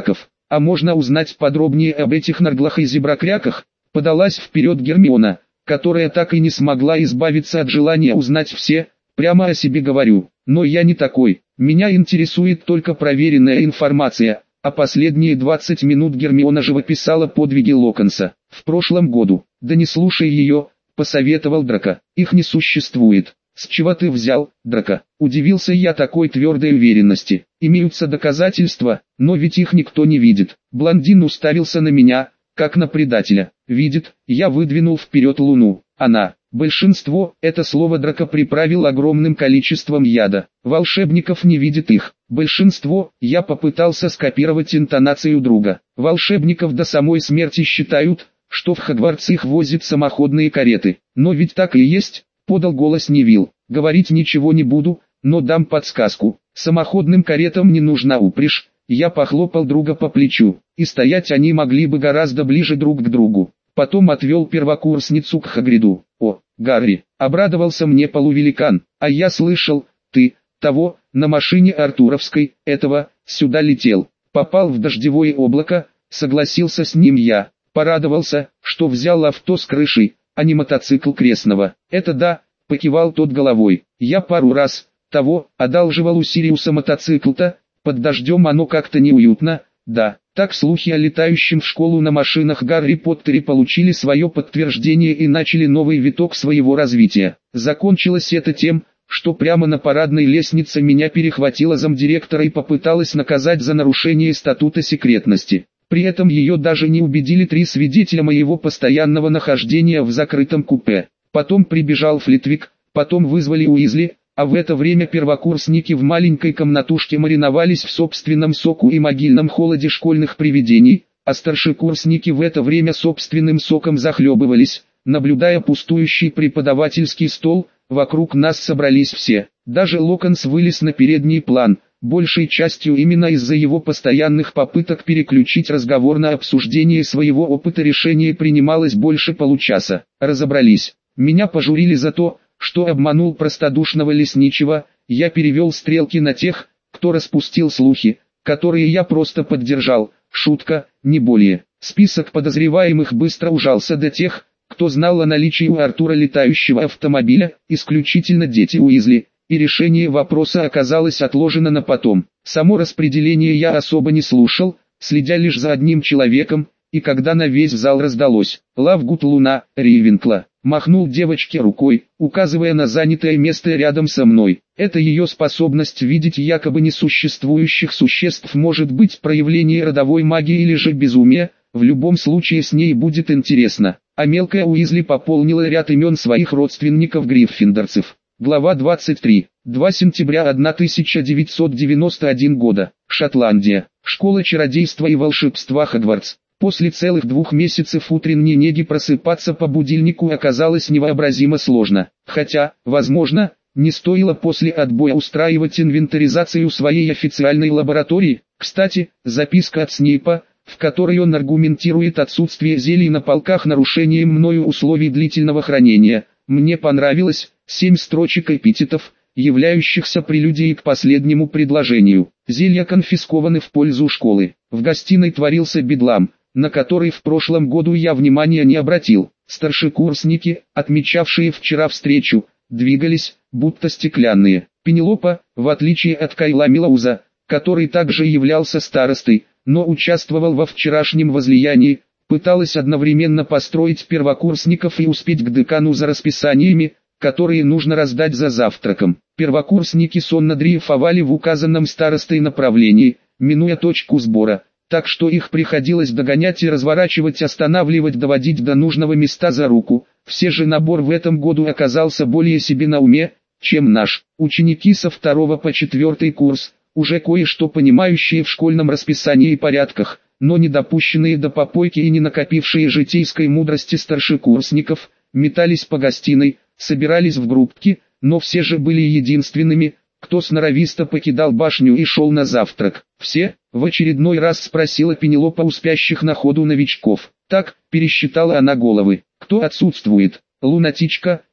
А можно узнать подробнее об этих нарглах и зеброкряках? Подалась вперед Гермиона, которая так и не смогла избавиться от желания узнать все, прямо о себе говорю. Но я не такой, меня интересует только проверенная информация. А последние 20 минут Гермиона живописала подвиги Локонса. В прошлом году, да не слушай ее, посоветовал Драко, их не существует. С чего ты взял, Драко? Удивился я такой твердой уверенности. Имеются доказательства, но ведь их никто не видит. Блондин уставился на меня, как на предателя. Видит, я выдвинул вперед Луну. Она, большинство, это слово Драко приправил огромным количеством яда. Волшебников не видит их. Большинство, я попытался скопировать интонацию друга. Волшебников до самой смерти считают, что в Хогвартс их возят самоходные кареты. Но ведь так и есть, подал голос Невилл. Говорить ничего не буду, но дам подсказку. Самоходным каретам не нужна упряжь. Я похлопал друга по плечу, и стоять они могли бы гораздо ближе друг к другу. Потом отвел первокурсницу к Хагриду. «О, Гарри!» — обрадовался мне полувеликан. «А я слышал, ты, того, на машине Артуровской, этого, сюда летел. Попал в дождевое облако», — согласился с ним я. Порадовался, что взял авто с крышей, а не мотоцикл крестного. «Это да», — покивал тот головой. «Я пару раз, того, одалживал у Сириуса мотоцикл-то, под дождем оно как-то неуютно, да». Так слухи о летающем в школу на машинах Гарри Поттере получили свое подтверждение и начали новый виток своего развития. Закончилось это тем, что прямо на парадной лестнице меня перехватила замдиректора и попыталась наказать за нарушение статута секретности. При этом ее даже не убедили 3 свидетеля моего постоянного нахождения в закрытом купе. Потом прибежал Флитвик, потом вызвали Уизли, а в это время первокурсники в маленькой комнатушке мариновались в собственном соку и могильном холоде школьных привидений, а старшекурсники в это время собственным соком захлебывались, наблюдая пустующий преподавательский стол. Вокруг нас собрались все, даже Локонс вылез на передний план, большей частью именно из-за его постоянных попыток переключить разговор на обсуждение своего опыта. Решение принималось больше получаса. Разобрались. Меня пожурили за то, что обманул простодушного лесничего. Я перевел стрелки на тех, кто распустил слухи, которые я просто поддержал. Шутка, не более. Список подозреваемых быстро ужался до тех, кто знал о наличии у Артура летающего автомобиля, исключительно дети Уизли, и решение вопроса оказалось отложено на потом. Само распределение я особо не слушал, следя лишь за одним человеком, и когда на весь зал раздалось «Лавгуд Луна, Рейвенкла», махнул девочке рукой, указывая на занятое место рядом со мной. Это ее способность видеть якобы несуществующих существ может быть проявление родовой магии или же безумия, в любом случае с ней будет интересно. А мелкая Уизли пополнила ряд имен своих родственников-гриффиндорцев. Глава 23. 2 сентября 1991 года. Шотландия. Школа чародейства и волшебства Хогвартс. После целых 2 месяцев утренней неги просыпаться по будильнику оказалось невообразимо сложно. Хотя, возможно, не стоило после отбоя устраивать инвентаризацию своей официальной лаборатории. Кстати, записка от Снейпа, в которой он аргументирует отсутствие зелий на полках нарушением мною условий длительного хранения, мне понравилось. 7 строчек эпитетов, являющихся прелюдией к последнему предложению. Зелья конфискованы в пользу школы. В гостиной творился бедлам, на который в прошлом году я внимания не обратил. Старшекурсники, отмечавшие вчера встречу, двигались, будто стеклянные. Пенелопа, в отличие от Кайла Милауза, который также являлся старостой, но участвовал во вчерашнем возлиянии, пыталась одновременно построить первокурсников и успеть к декану за расписаниями, которые нужно раздать за завтраком. Первокурсники сонно дрейфовали в указанном старостой направлении, минуя точку сбора, так что их приходилось догонять и разворачивать, останавливать, доводить до нужного места за руку. Все же набор в этом году оказался более себе на уме, чем наш. Ученики со 2 по 4 курс, уже кое-что понимающие в школьном расписании и порядках, но не допущенные до попойки и не накопившие житейской мудрости старшекурсников, метались по гостиной, собирались в группки, но все же были единственными, кто сноровисто покидал башню и шел на завтрак. «Все?» — в очередной раз спросила Пенелопа у спящих на ходу новичков. «Так», — пересчитала она головы. «Кто отсутствует?» «Лунатичка»,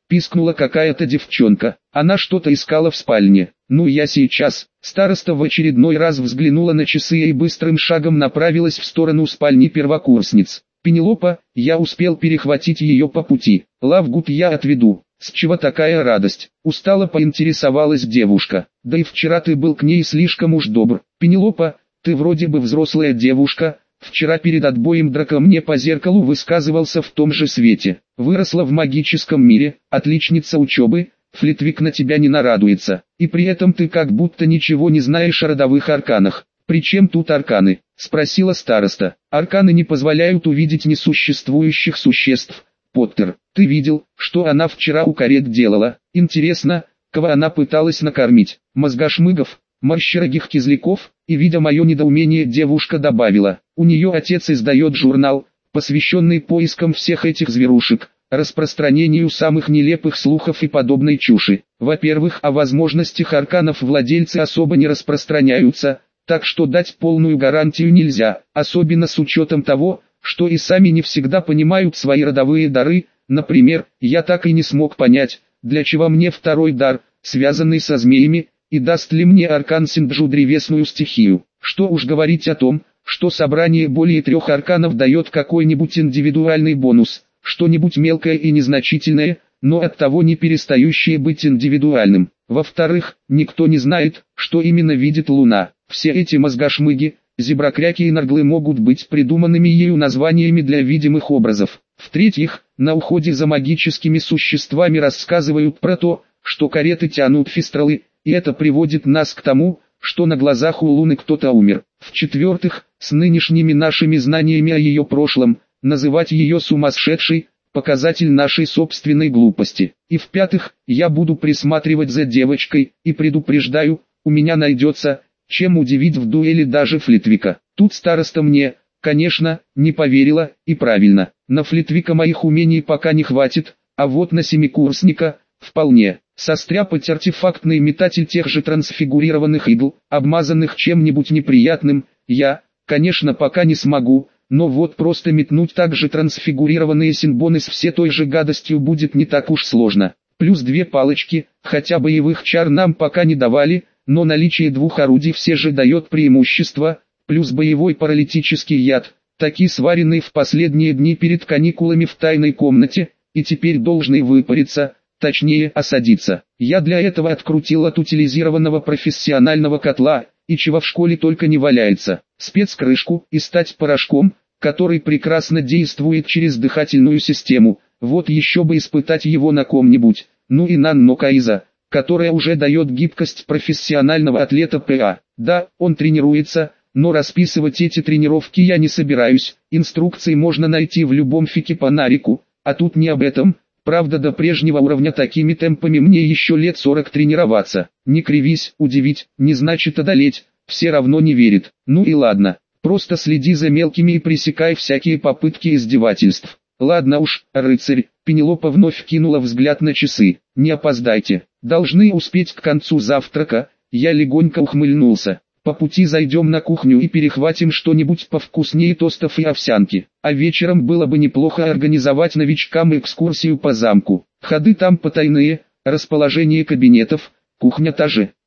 пискнула какая-то девчонка. Она что-то искала в спальне. Ну я сейчас. Староста в очередной раз взглянула на часы и быстрым шагом направилась в сторону спальни первокурсниц. Пенелопа, я успел перехватить ее по пути. Лавгуд я отведу. С чего такая радость? Устало поинтересовалась девушка. Да и вчера ты был к ней слишком уж добр. Пенелопа, ты вроде бы взрослая девушка. Вчера перед отбоем драка мне по зеркалу высказывался в том же свете. Выросла в магическом мире, отличница учебы, Флитвик на тебя не нарадуется. И при этом ты как будто ничего не знаешь о родовых арканах. «При чем тут арканы?» – спросила староста. «Арканы не позволяют увидеть несуществующих существ. Поттер, ты видел, что она вчера у карет делала? Интересно, кого она пыталась накормить? Мозгошмыгов, морщерогих кизляков?» И видя мое недоумение, девушка добавила: «У нее отец издает журнал, посвященный поискам всех этих зверушек, распространению самых нелепых слухов и подобной чуши. Во-первых, о возможностях арканов владельцы особо не распространяются, так что дать полную гарантию нельзя, особенно с учетом того, что и сами не всегда понимают свои родовые дары. Например, я так и не смог понять, для чего мне второй дар, связанный со змеями, и даст ли мне аркан Синджу древесную стихию. Что уж говорить о том, что собрание более 3 арканов дает какой-нибудь индивидуальный бонус, что-нибудь мелкое и незначительное, но оттого не перестающее быть индивидуальным. Во-вторых, никто не знает, что именно видит Луна. Все эти мозгошмыги, зебракряки и нарглы могут быть придуманными ею названиями для видимых образов. В-третьих, на уходе за магическими существами рассказывают про то, что кареты тянут фистралы, и это приводит нас к тому, что на глазах у Луны кто-то умер. В-четвертых, с нынешними нашими знаниями о ее прошлом, называть ее сумасшедшей – показатель нашей собственной глупости. И в-пятых, я буду присматривать за девочкой, и предупреждаю, у меня найдется, чем удивить в дуэли даже Флитвика. Тут староста мне, конечно, не поверила, и правильно. На Флитвика моих умений пока не хватит, а вот на семикурсника – вполне. Состряпать артефактный метатель тех же трансфигурированных игл, обмазанных чем-нибудь неприятным, я, конечно, пока не смогу, но вот просто метнуть также трансфигурированные синбоны с все той же гадостью будет не так уж сложно. Плюс 2 палочки, хотя боевых чар нам пока не давали, но наличие 2 орудий все же дает преимущество, плюс боевой паралитический яд, таки сваренный в последние дни перед каникулами в тайной комнате, и теперь должный выпариться, точнее осадиться. Я для этого открутил от утилизированного профессионального котла, и чего в школе только не валяется, спецкрышку и стать порошком, который прекрасно действует через дыхательную систему. Вот еще бы испытать его на ком-нибудь. Ну и Нанно-Каиза, которая уже дает гибкость профессионального атлета ПА. Да, он тренируется, но расписывать эти тренировки я не собираюсь. Инструкции можно найти в любом фикипанарику, а тут не об этом. Правда, до прежнего уровня такими темпами мне еще лет 40 тренироваться. Не кривись, удивить, не значит одолеть, все равно не верит. Ну и ладно, просто следи за мелкими и пресекай всякие попытки издевательств. Ладно уж, рыцарь. Пенелопа вновь кинула взгляд на часы. Не опоздайте, должны успеть к концу завтрака. Я легонько ухмыльнулся. По пути зайдем на кухню и перехватим что-нибудь повкуснее тостов и овсянки. А вечером было бы неплохо организовать новичкам экскурсию по замку. Ходы там потайные, расположение кабинетов, кухня та же.